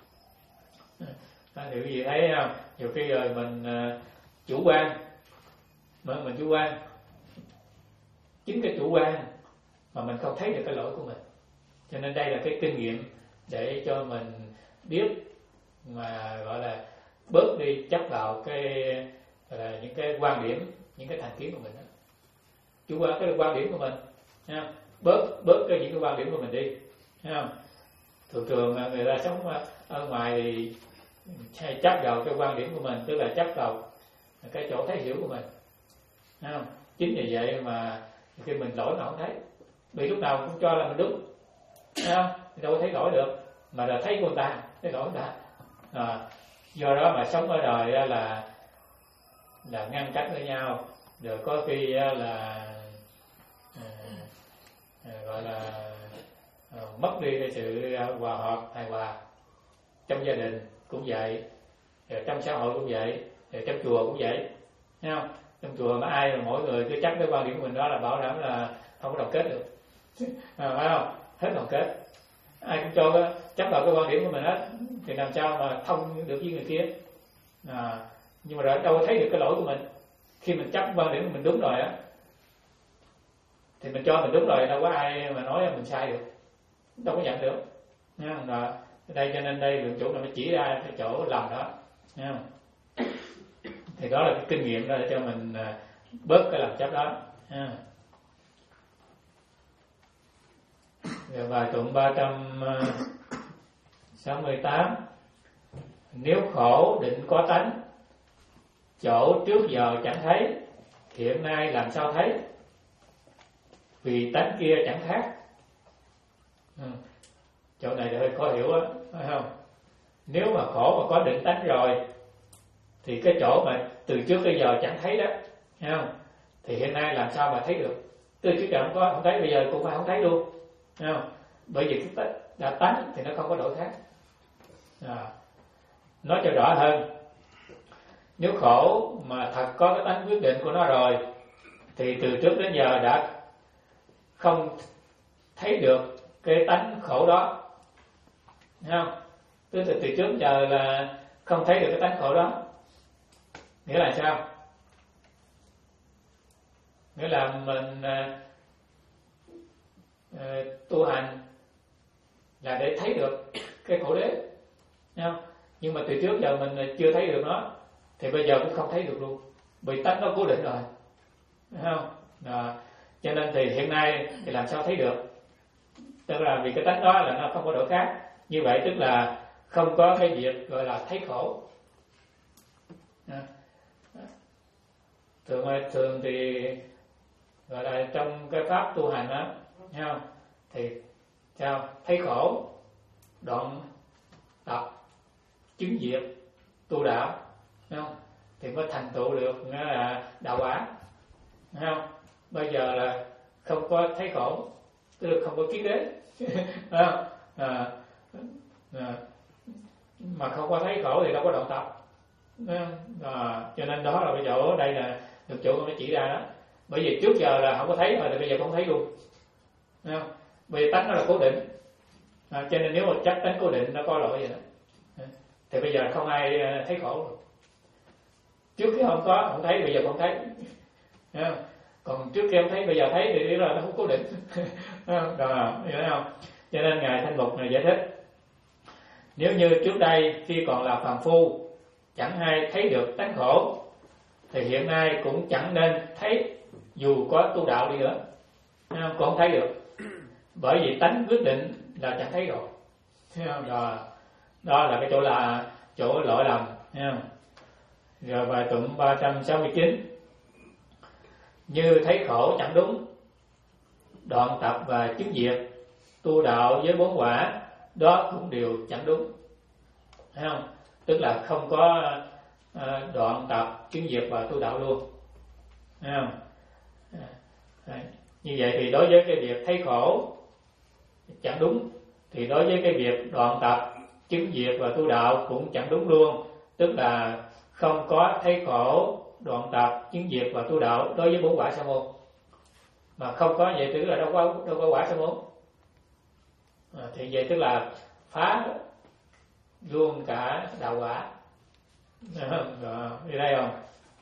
À, thì quý vị thấy không? Nhiều khi rồi mình uh, chủ quan, mình, mình chủ quan, chính cái chủ quan mà mình không thấy được cái lỗi của mình, cho nên đây là cái kinh nghiệm để cho mình biết mà gọi là bớt đi chấp vào cái gọi là những cái quan điểm, những cái thành kiến của mình đó. Chủ quan cái quan điểm của mình, nha, bớt bớt cái những cái quan điểm của mình đi, thấy không? Thường thường người ta sống ở ngoài thì hay chấp vào cái quan điểm của mình, tức là chấp vào cái chỗ thấy hiểu của mình, thấy không? Chính vì vậy mà khi mình lỗi mà không thấy, vì lúc nào cũng cho là mình đúng, thấy không? Thì đâu có thấy lỗi được, mà là thấy của người ta, thấy lỗi người ta. À, do đó mà sống ở đời là là ngăn cách với nhau, rồi có khi là à, à, gọi là à, mất đi cái sự hòa hợp hài hòa. Trong gia đình cũng vậy, rồi trong xã hội cũng vậy, rồi trong chùa cũng vậy, thấy không? Trong chùa mà ai mà mỗi người cứ chấp cái quan điểm của mình đó là bảo đảm là không có đoàn kết được, à, phải không? Hết đoàn kết, ai cũng cho cái, chấp vào cái quan điểm của mình hết thì làm sao mà thông được với người kia. À, nhưng mà rồi đâu có thấy được cái lỗi của mình. Khi mình chấp quan điểm của mình đúng rồi á thì mình cho mình đúng rồi, đâu có ai mà nói mình sai được, đâu có nhận được, nha. Rồi đây cho nên đây lượng chủ là mới chỉ ra cái chỗ lầm đó, nha. Thì đó là cái kinh nghiệm đó để cho mình bớt cái làm chấp đó. À. Rồi bài tụng ba trăm sáu mươi tám. Nếu khổ định có tánh, chỗ trước giờ chẳng thấy, hiện nay làm sao thấy? Vì tánh kia chẳng khác. Ừ. Chỗ này thì hơi khó hiểu á, phải không? Nếu mà khổ mà có định tánh rồi thì cái chỗ mà từ trước tới giờ chẳng thấy đó, thấy không? Thì hiện nay làm sao mà thấy được? Từ trước giờ không có, không thấy, bây giờ cũng phải không thấy luôn, thấy không? Bởi vì cái tánh, đã tánh thì nó không có đổi khác. À. Nói cho rõ hơn, nếu khổ mà thật có cái tánh quyết định của nó rồi thì từ trước đến giờ đã không thấy được cái tánh khổ đó, thấy không? Tức là từ trước giờ là không thấy được cái tánh khổ đó. Nghĩa là sao? Nghĩa là mình à, à, tu hành là để thấy được cái khổ đế, thấy không? Nhưng mà từ trước giờ mình chưa thấy được nó thì bây giờ cũng không thấy được luôn, bởi tánh nó cố định rồi, thấy không? Đó. Cho nên thì hiện nay thì làm sao thấy được? Tức là vì cái tánh đó là nó không có đổi khác. Như vậy tức là không có cái việc gọi là thấy khổ. À. Thường thường thì gọi là trong cái pháp tu hành đó, thấy không? Thì sao? Thấy khổ, đoạn tập, chứng diệt, tu đạo, thấy không? Thì mới thành tựu được nghĩa là đạo quả, thấy không? Bây giờ là không có thấy khổ, tức là không có kiến đế, thấy không? À, à, mà không có thấy khổ thì đâu có đoạn tập, à, cho nên đó là cái chỗ đây là được chỗ nó chỉ ra đó. Bởi vì trước giờ là không có thấy rồi thì bây giờ không thấy luôn, thấy không? Bởi vì tánh nó là cố định, à, cho nên nếu mà chắc tánh cố định nó có lỗi gì đó thì bây giờ không ai thấy khổ rồi. Trước khi không có không thấy, bây giờ không thấy, thấy không? Còn trước kia không thấy, bây giờ thấy thì là nó không cố định. Đó, hiểu không? Cho nên ngài Thanh Mục này giải thích, nếu như trước đây khi còn là phàm phu chẳng ai thấy được tánh khổ thì hiện nay cũng chẳng nên thấy, dù có tu đạo đi nữa, cũng không thấy được, bởi vì tánh quyết định là chẳng thấy rồi. Đó, đó là cái chỗ là chỗ lỗi lầm, thấy không? Rồi bài tụng ba trăm sáu mươi chín. Như thấy khổ chẳng đúng, đoạn tập và chứng diệt, tu đạo với bốn quả, đó cũng đều chẳng đúng, thấy không? Tức là không có uh, đoạn tập, chứng diệt và tu đạo luôn, thấy không? À, như vậy thì đối với cái việc thấy khổ chẳng đúng thì đối với cái việc đoạn tập, chứng diệt và tu đạo cũng chẳng đúng luôn. Tức là không có thấy khổ, đoạn tập, chứng diệt và tu đạo đối với bốn quả sa môn. Mà không có vậy tức là đâu có đâu có quả sa môn. À, thì vậy tức là phá luôn cả đạo quả. Rồi, đi đây không?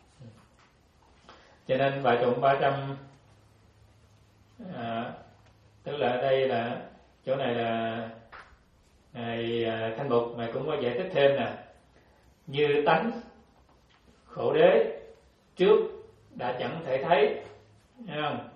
Cho nên bài tụng ba trăm, à, tức là đây là chỗ này là ngài Thanh Mục ngài cũng có giải thích thêm nè. Như tánh khổ đế trước đã chẳng thể thấy, thấy không?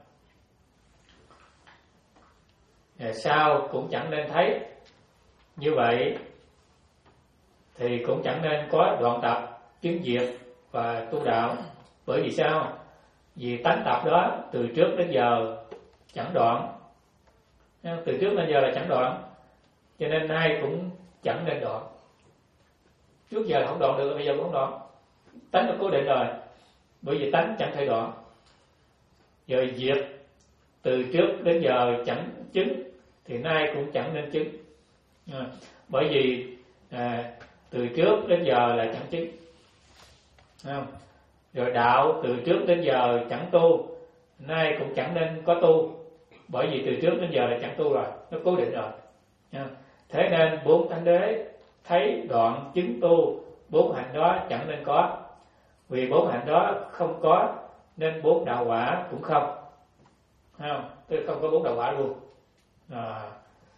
Sau cũng chẳng nên thấy. Như vậy thì cũng chẳng nên có đoạn tập, chứng diệt và tu đạo. Bởi vì sao? Vì tánh tập đó từ trước đến giờ chẳng đoạn, từ trước đến giờ là chẳng đoạn, cho nên nay cũng chẳng nên đoạn. Trước giờ là không đoạn được, bây giờ cũng không đoạn. Tánh nó cố định rồi, bởi vì tánh chẳng thể đoạn. Rồi diệt từ trước đến giờ chẳng chứng thì nay cũng chẳng nên chứng, à, bởi vì à, từ trước đến giờ là chẳng chứng, không? Rồi đạo từ trước đến giờ chẳng tu, nay cũng chẳng nên có tu, bởi vì từ trước đến giờ là chẳng tu rồi, nó cố định rồi. À, thế nên bốn thánh đế thấy đoạn chứng tu, bốn hạnh đó chẳng nên có. Vì bốn hạnh đó không có nên bốn đạo quả cũng không, không? Tức không có bốn đạo quả luôn. À.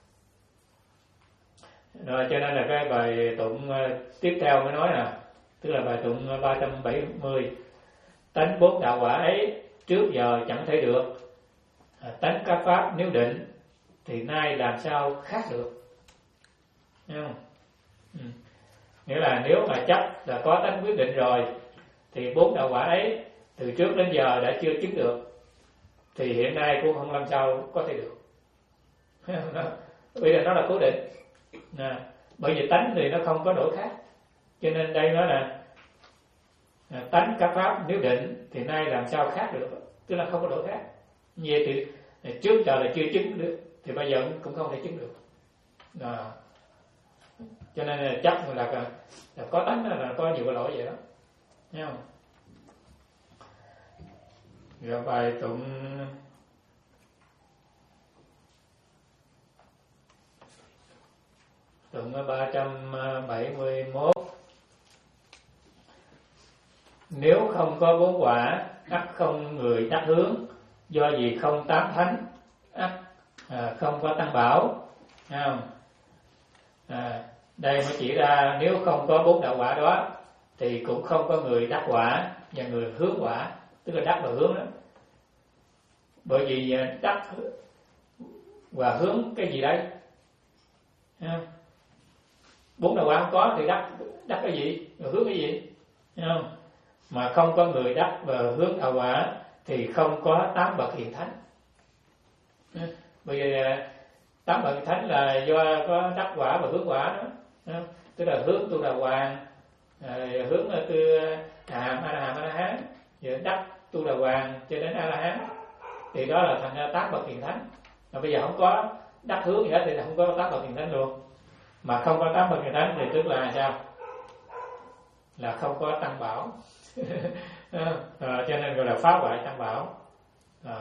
Rồi cho nên là cái bài tụng tiếp theo mới nói nè, tức là bài tụng ba trăm bảy mươi. Tánh bốn đạo quả ấy trước giờ chẳng thể được, à, tánh các pháp nếu định thì nay làm sao khác được. Thấy không? Ừ. Nghĩa là nếu mà chấp là có tánh quyết định rồi thì bốn đạo quả ấy từ trước đến giờ đã chưa chứng được, thì hiện nay cũng không làm sao có thể được. Bây giờ nó là cố định, à, bởi vì tánh thì nó không có đổi khác, cho nên đây nó là à, tánh các pháp nếu định thì nay làm sao khác được, tức là không có đổi khác. Vậy thì trước giờ là chưa chứng được thì bây giờ cũng không thể chứng được. À, cho nên là chấp là, là, là có tánh là có nhiều cái lỗi vậy đó, thấy không? Rồi bài tụng tụng ba trăm bảy mươi mốt. Nếu không có bốn quả, ắt không người đắc hướng, do gì không tám thánh, ắt à, không có tăng bảo. Thấy không? À, đây mới chỉ ra nếu không có bốn đạo quả đó thì cũng không có người đắc quả và người hướng quả, tức là đắc và hướng đó. Bởi vì đắc và hướng cái gì đấy? Bốn đạo quả không có thì đắc đắc cái gì, rồi hướng cái gì? Thấy không? Mà không có người đắc và hướng đạo quả thì không có tám bậc hiền thánh. Bởi vì tám bậc hiền thánh là do có đắc quả và hướng quả đó, tức là hướng tu đà hoàng, hướng tư hàm a la hàm a la hán, rồi đắc tu đà hoàng cho đến a la hán, thì đó là thành ra tám bậc hiền thánh. Mà bây giờ không có đắc hướng gì hết thì không có tám bậc hiền thánh luôn. Mà không có tám bậc hiền thánh thì tức là sao? Là không có tăng bảo. À, cho nên gọi là phá hoại tăng bảo. À.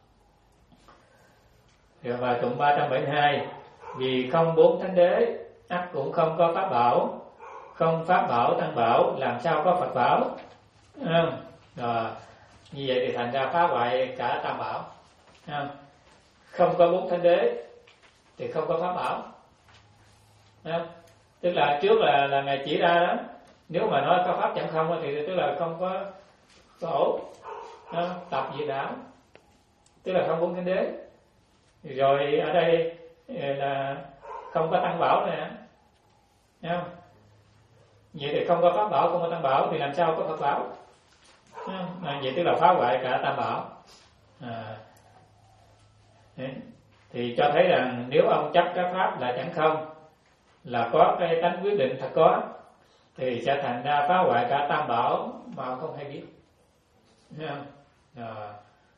Rồi bài tụng ba trăm bảy mươi hai. Vì không bốn thánh đế, ắt cũng không có pháp bảo, không pháp bảo tăng bảo, làm sao có Phật bảo. À. À. Như vậy thì thành ra phá hoại cả tam bảo. À. Không có bốn thánh đế thì không có pháp bảo. À. Tức là trước là là ngài chỉ ra đó, nếu mà nói có pháp chẳng không thì tức là không có khổ, tập diệt đạo, tức là không bốn thánh đế. Rồi ở đây là không có tăng bảo nè, thấy không? Vậy thì không có pháp bảo, không có tăng bảo thì làm sao có Phật bảo? À, vậy tức là phá hoại cả tam bảo. À, thì cho thấy rằng nếu ông chấp các pháp là chẳng không, là có cái tánh quyết định thật có, thì sẽ thành ra phá hoại cả tam bảo mà ông không hay biết. Thấy không? À.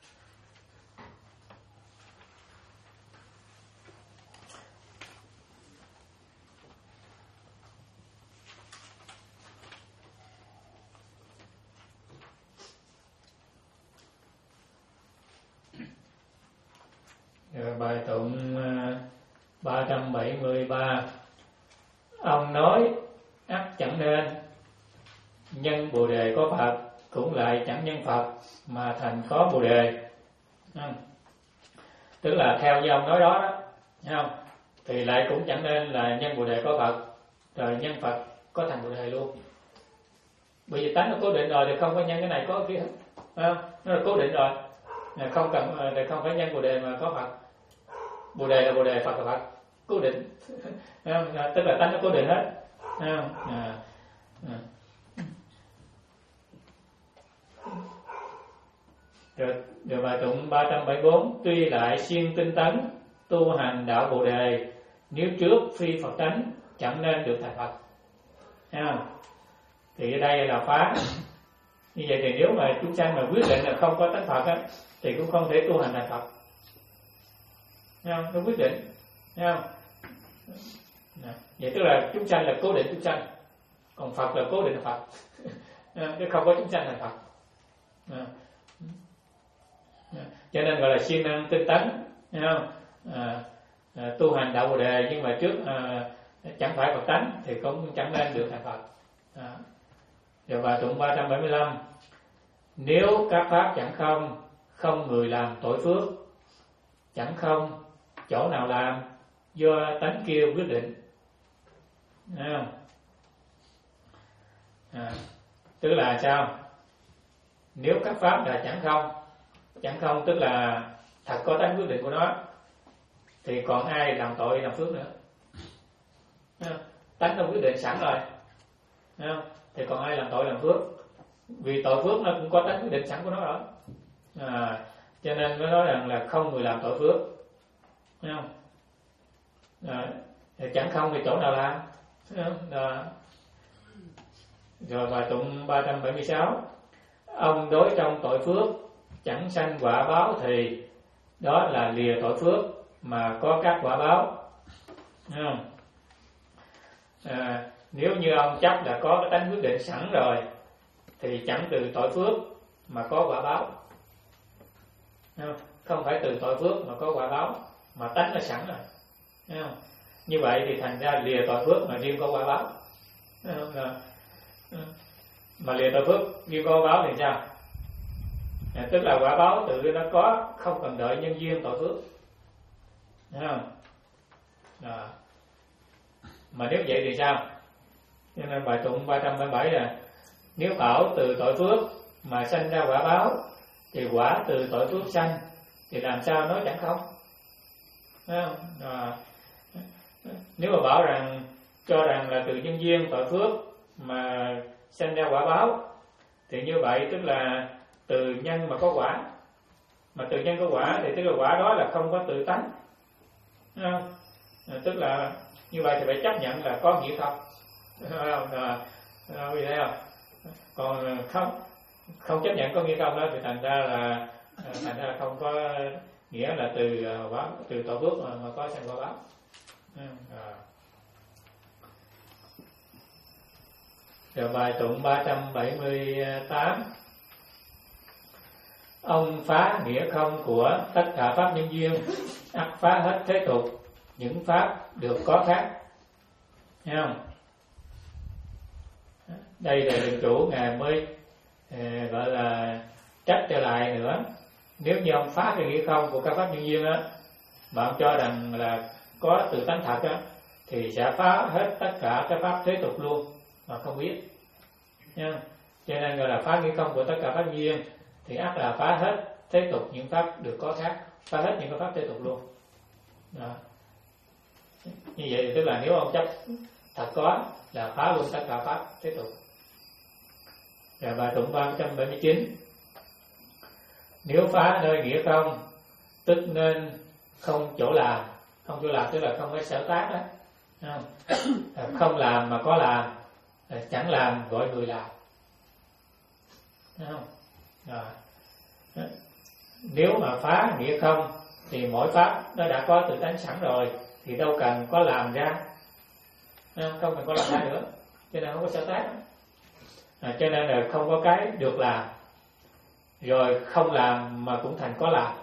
Rồi bài tụng ba trăm bảy mươi ba. Ông nói ắt chẳng nên, nhân Bồ đề có Phật, cũng lại chẳng nhân Phật mà thành có Bồ đề. Không? Tức là theo như ông nói đó, đó không? Thì lại cũng chẳng nên là nhân Bồ đề có Phật, rồi nhân Phật có thành Bồ đề luôn. Bởi vì tánh nó cố định rồi thì không có nhân cái này có cái kia, không? Nó là cố định rồi, không cần không phải nhân Bồ đề mà có Phật. Bồ đề là Bồ đề, Phật là Phật, cố định. Tức là tánh nó cố định hết. À, à, à. Rồi, rồi bài tụng ba trăm bảy mươi bốn. Tuy lại siêng tinh tấn tu hành đạo Bồ đề, nếu trước phi Phật tánh chẳng nên được thành Phật. À, thì ở đây là phá. Như vậy thì nếu mà chúng sanh mà quyết định là không có tánh Phật á, thì cũng không thể tu hành thành Phật. Thấy không? Nó quyết định. Thấy không? Vậy tức là chúng sanh là cố định chúng sanh, còn Phật là cố định là Phật. Chứ không có chúng sanh là Phật. Cho nên gọi là siêng năng tinh tấn. Thấy không? À, à, tu hành đạo Bồ đề nhưng mà trước à, chẳng phải Phật tánh thì cũng chẳng nên được thành Phật. À. Rồi bài tụng ba trăm bảy mươi lăm. Nếu các pháp chẳng không, không người làm tội phước, chẳng không chỗ nào làm, do tánh kia quyết định. Thấy không? À, tức là sao? Nếu các pháp là chẳng không chẳng không tức là thật có tánh quyết định của nó, thì còn ai làm tội làm phước nữa. Tánh nó quyết định sẵn rồi, thì còn ai làm tội làm phước, vì tội phước nó cũng có tánh quyết định sẵn của nó rồi. À, cho nên mới nói rằng là không người làm tội phước, thấy không? À, chẳng không thì chỗ nào làm, thấy không? À, rồi bài tụng ba trăm bảy mươi sáu, ông đối trong tội phước chẳng sanh quả báo thì đó là lìa tội phước mà có các quả báo, thấy không? À, nếu như ông chấp là có cái tánh quyết định sẵn rồi thì chẳng từ tội phước mà có quả báo, không? Không phải từ tội phước mà có quả báo, mà tánh là sẵn rồi, không? Như vậy thì thành ra lìa tội phước mà riêng có quả báo, không? Mà lìa tội phước riêng có quả báo thì sao? À, tức là quả báo tự nó có, không cần đợi nhân duyên tội phước, không? À, mà nếu vậy thì sao? Cho nên bài tụng ba trăm bảy mươi bảy là nếu bảo từ tội phước mà sanh ra quả báo thì quả từ tội phước sanh, thì làm sao nói chẳng không? Thấy không? À, nếu mà bảo rằng cho rằng là từ nhân duyên tội phước mà sanh ra quả báo thì như vậy tức là từ nhân mà có quả, mà từ nhân có quả thì tức là quả đó là không có tự tánh, thấy không? À, tức là như vậy thì phải chấp nhận là có nghĩa không, không? À, à, thấy không? Còn không không chấp nhận có nghĩa không đó thì thành ra là thành ra không có nghĩa là từ quả, từ tội phước mà, mà có sanh quả báo. À. Rồi bài tụng ba trăm bảy mươi tám, ông phá nghĩa không của tất cả pháp nhân duyên, ắt phá hết thế tục những pháp được có khác, thấy không? Đây là đường chủ ngài mới à, gọi là trách trở lại nữa. Nếu như ông phá cái nghĩa không của các pháp nhân duyên á, mà ông cho rằng là có tự tánh thật á, thì sẽ phá hết tất cả các pháp thế tục luôn mà không biết, nha. Cho nên gọi là phá nghĩa không của tất cả pháp nhân duyên thì ắt là phá hết thế tục những pháp được có khác, phá hết những cái pháp thế tục luôn. Đó. Như vậy thì tức là nếu ông chấp thật có là phá luôn tất cả pháp thế tục. Rồi bài tụng ba trăm bảy mươi chín, nếu phá nơi nghĩa không tức nên không chỗ làm. Không chỗ làm tức là không phải sở tác đó, không? Không làm mà có làm, chẳng làm gọi người làm, không? Rồi. Nếu mà phá nghĩa không thì mỗi pháp nó đã có tự tánh sẵn rồi thì đâu cần có làm ra, không cần có làm ra nữa, cho nên không có sở tác. À, cho nên là không có cái được làm, rồi không làm mà cũng thành có làm,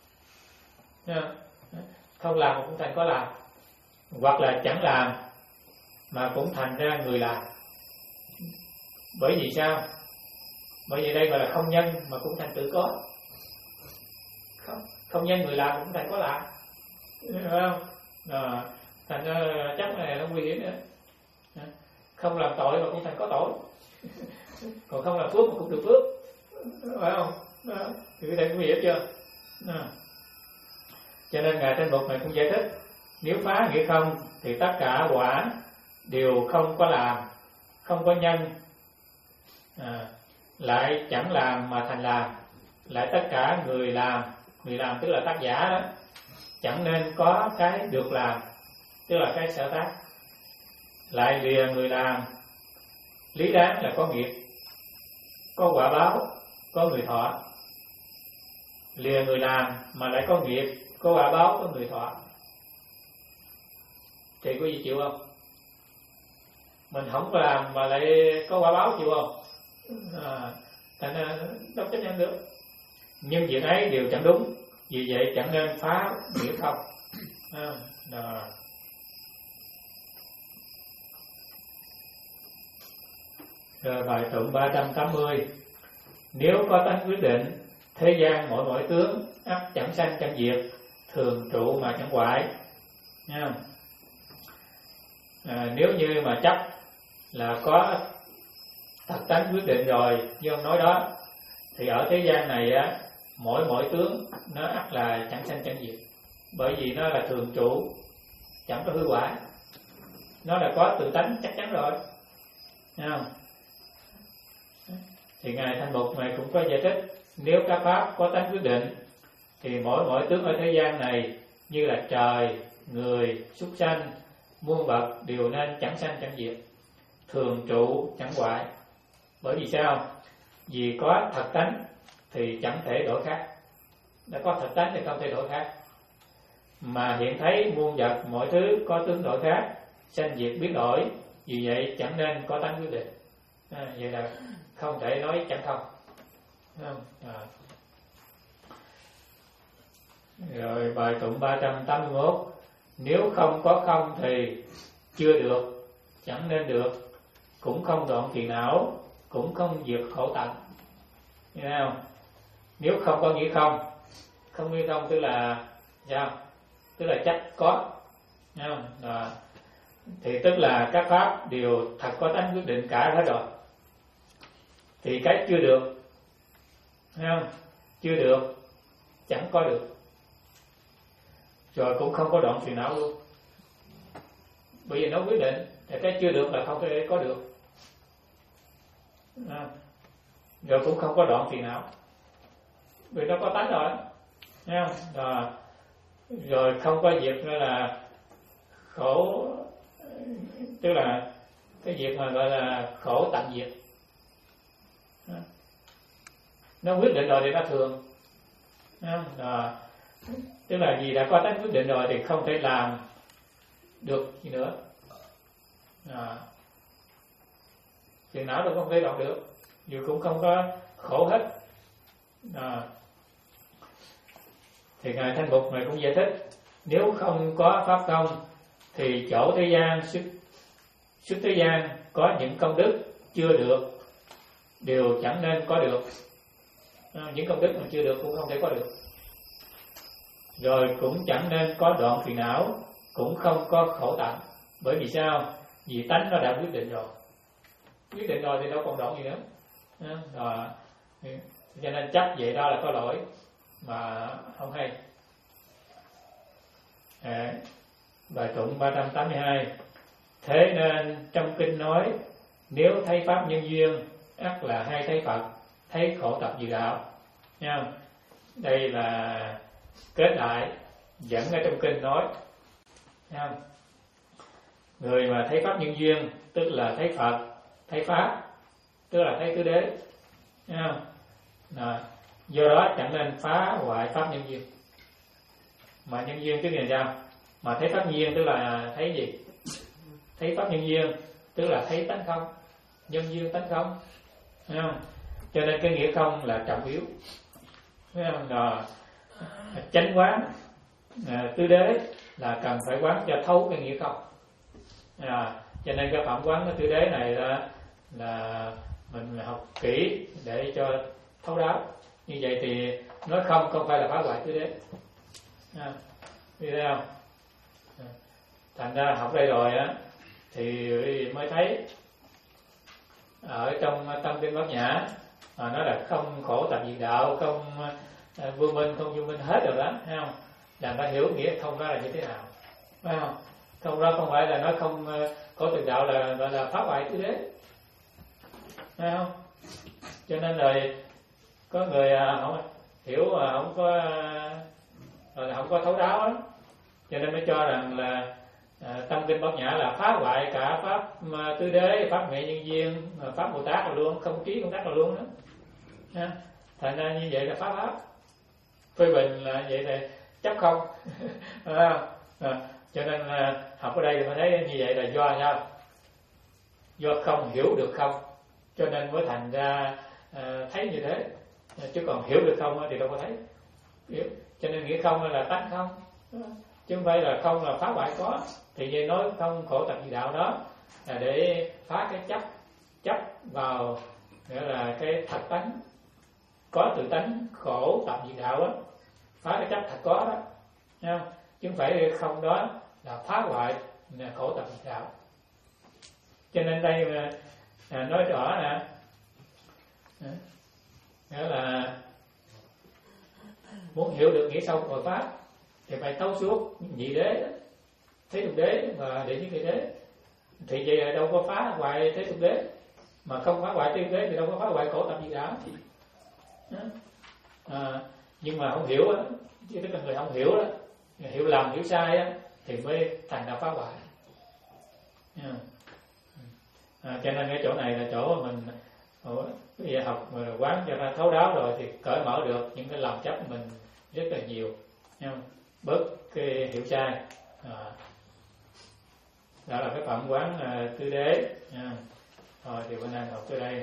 không làm mà cũng thành có làm, hoặc là chẳng làm mà cũng thành ra người làm. Bởi vì sao? Bởi vì đây gọi là không nhân mà cũng thành tự có, không, không nhân người làm cũng thành có làm, phải không? À, thành ra chắc này nó nguy hiểm nữa. Không làm tội mà cũng thành có tội, còn không làm phước mà cũng được phước, phải không? Đó. Thì cái đây nguy hiểm chưa? À. Cho nên ngài trên bục này cũng giải thích, nếu phá nghĩa không thì tất cả quả đều không có làm, không có nhân, à, lại chẳng làm mà thành làm, lại tất cả người làm, người làm tức là tác giả đó, chẳng nên có cái được làm, tức là cái sở tác, lại lìa người làm, lý đáng là có nghiệp, có quả báo, có người thọ. Lìa người làm mà lại có nghiệp, có quả báo, có người thọ, thì có gì chịu không? Mình không có làm mà lại có quả báo chịu không? À, thành ra đâu chấp nhận được. Nhưng việc ấy đều chẳng đúng, vì vậy chẳng nên phá nghĩa không. À, đó. Rồi bài tụng ba trăm tám mươi, nếu có tánh quyết định, thế gian mỗi mỗi tướng ắt chẳng sanh chẳng diệt, thường trụ mà chẳng hoại. Nha. À, nếu như mà chấp là có thật tánh quyết định rồi như ông nói đó, thì ở thế gian này á, mỗi mỗi tướng nó ắt là chẳng sanh chẳng diệt, bởi vì nó là thường trụ, chẳng có hư hoại, nó là có tự tánh chắc chắn rồi, thấy không? Thì ngài Thanh Mục này cũng có giải thích, nếu các pháp có tánh quyết định thì mỗi mỗi tướng ở thế gian này như là trời, người, súc sanh, muôn vật đều nên chẳng sanh chẳng diệt, thường trụ chẳng hoại. Bởi vì sao? Vì có thật tánh thì chẳng thể đổi khác. Đã có thật tánh thì không thể đổi khác. Mà hiện thấy muôn vật mọi thứ có tướng đổi khác, sanh diệt biến đổi, vì vậy chẳng nên có tánh quyết định. À, vậy là không thể nói chẳng không. Không? À. Rồi bài tụng ba trăm tám mươi mốt, nếu không có không thì chưa được, chẳng nên được, cũng không đoạn phiền não, cũng không diệt khổ tận. Nghe không? Nếu không có nghĩa không, không nghĩa không tức là sao? Tức là chắc có, nghe không? À, thì tức là các pháp đều thật có tánh quyết định cả hết rồi. Thì cái chưa được, nghe không? Chưa được, chẳng có được, rồi cũng không có đoạn phiền não luôn. Bởi vì nó quyết định, thì cái chưa được là không thể có được, à, rồi cũng không có đoạn phiền não, vì nó có tánh rồi, thấy không? Rồi, rồi không có việc nữa là khổ, tức là cái việc mà gọi là khổ tận diệt, nó quyết định rồi thì nó thường, thấy không? Rồi, tức là vì đã có tánh quyết định rồi thì không thể làm được gì nữa, à, phiền não đâu không thể đoạn được, dù cũng không có khổ hết. À, thì ngài Thanh Mục này cũng giải thích, nếu không có pháp công thì chỗ thế gian xuất xuất thế gian có những công đức chưa được đều chẳng nên có được. À, những công đức mà chưa được cũng không thể có được, rồi cũng chẳng nên có đoạn phiền não, cũng không có khổ tận. Bởi vì sao? Vì tánh nó đã quyết định rồi, quyết định rồi thì đâu còn đoạn gì nữa. À, cho nên chấp vậy đó là có lỗi mà không hay. À, bài tụng ba trăm tám mươi hai, thế nên trong kinh nói, nếu thấy pháp nhân duyên ắt là hay thấy Phật, thấy khổ tập diệt đạo. Nha không? Đây là kết lại dẫn ở trong kinh nói, nha không? Người mà thấy pháp nhân duyên tức là thấy Phật, thấy pháp, tức là thấy tứ đế, nha không? Đó. Do đó chẳng nên phá hoại pháp nhân duyên. Mà nhân duyên tức là sao? Mà thấy pháp duyên tức là thấy gì? Thấy pháp nhân duyên tức là thấy tánh không, nhân duyên tánh không, thấy không? Cho nên cái nghĩa không là trọng yếu, thấy không? Rồi chánh quán à, tứ đế là cần phải quán cho thấu cái nghĩa không. À, cho nên cái phạm quán cái tứ đế này là, là mình học kỹ để cho thấu đáo. Như vậy thì nói không không phải là phá hoại tứ đế. À, biết thấy không? À, thành ra học đây rồi á thì mới thấy ở trong Tâm Kinh Bát Nhã mà nó là không khổ tập diệt đạo, không uh, vô minh, không vô minh hết rồi đó, thấy không? Làm ta hiểu nghĩa không đó là như thế nào, phải không? Không đó không phải là nói không uh, khổ tập đạo là gọi là phá hoại tứ đế, thấy không? Cho nên rồi có người uh, không hiểu mà uh, không có uh, là không có thấu đáo đó, cho nên mới cho rằng là À, Tâm Kinh Bát Nhã là phá hoại cả pháp mà tứ đế, pháp mẹ nhân duyên, pháp Bồ Tát là luôn, không trí không đắc là luôn đó. À, thành ra như vậy là phá pháp, phê bình là vậy là chấp không. À, à, cho nên là học ở đây thì mới thấy như vậy là do nhau, do không hiểu được không, cho nên mới thành ra à, thấy như thế, chứ còn hiểu được không thì đâu có thấy. Hiểu. Cho nên nghĩa không là tánh không, chứ không phải là không là phá hoại có. Thì như nói không khổ tập diệt đạo đó là để phá cái chấp chấp vào nghĩa là cái thật tánh, có tự tánh khổ tập diệt đạo đó, phá cái chấp thật có đó, thấy không? Chứ không phải không đó là phá hoại là khổ tập diệt đạo. Cho nên đây mà à, nói rõ nè, nghĩa là muốn hiểu được nghĩa sâu của pháp thì phải thấu suốt nhị đế đó. Thế tục đế và đệ nhất vị đế, thì vậy là đâu có phá hoại thế tục đế, mà không phá hoại thế tục đế thì đâu có phá hoại khổ tập diệt đạo. À, nhưng mà không hiểu á, chứ tất cả người không hiểu đó, hiểu lầm hiểu sai á, thì mới thành ra phá hoại. À, cho nên cái chỗ này là chỗ mà mình bây giờ học mà quán cho nó thấu đáo rồi thì cởi mở được những cái lòng chấp mình rất là nhiều, bớt cái hiểu sai. À, đó là cái phẩm quán uh, tứ đế nha. Thôi thì bữa nay học tới đây.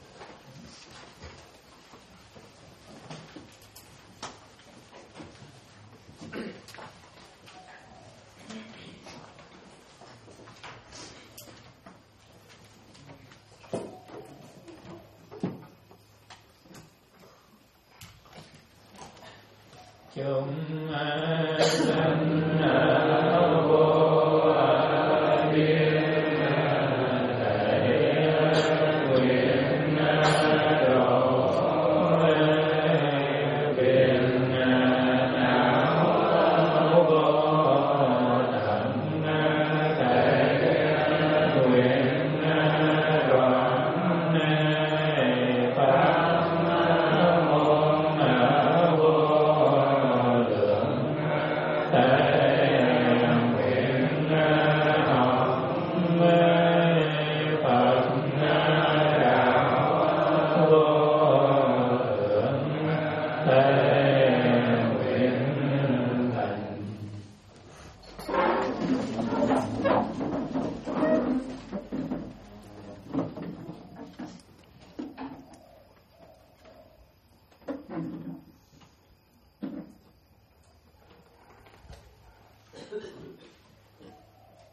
Chúng sanh Phật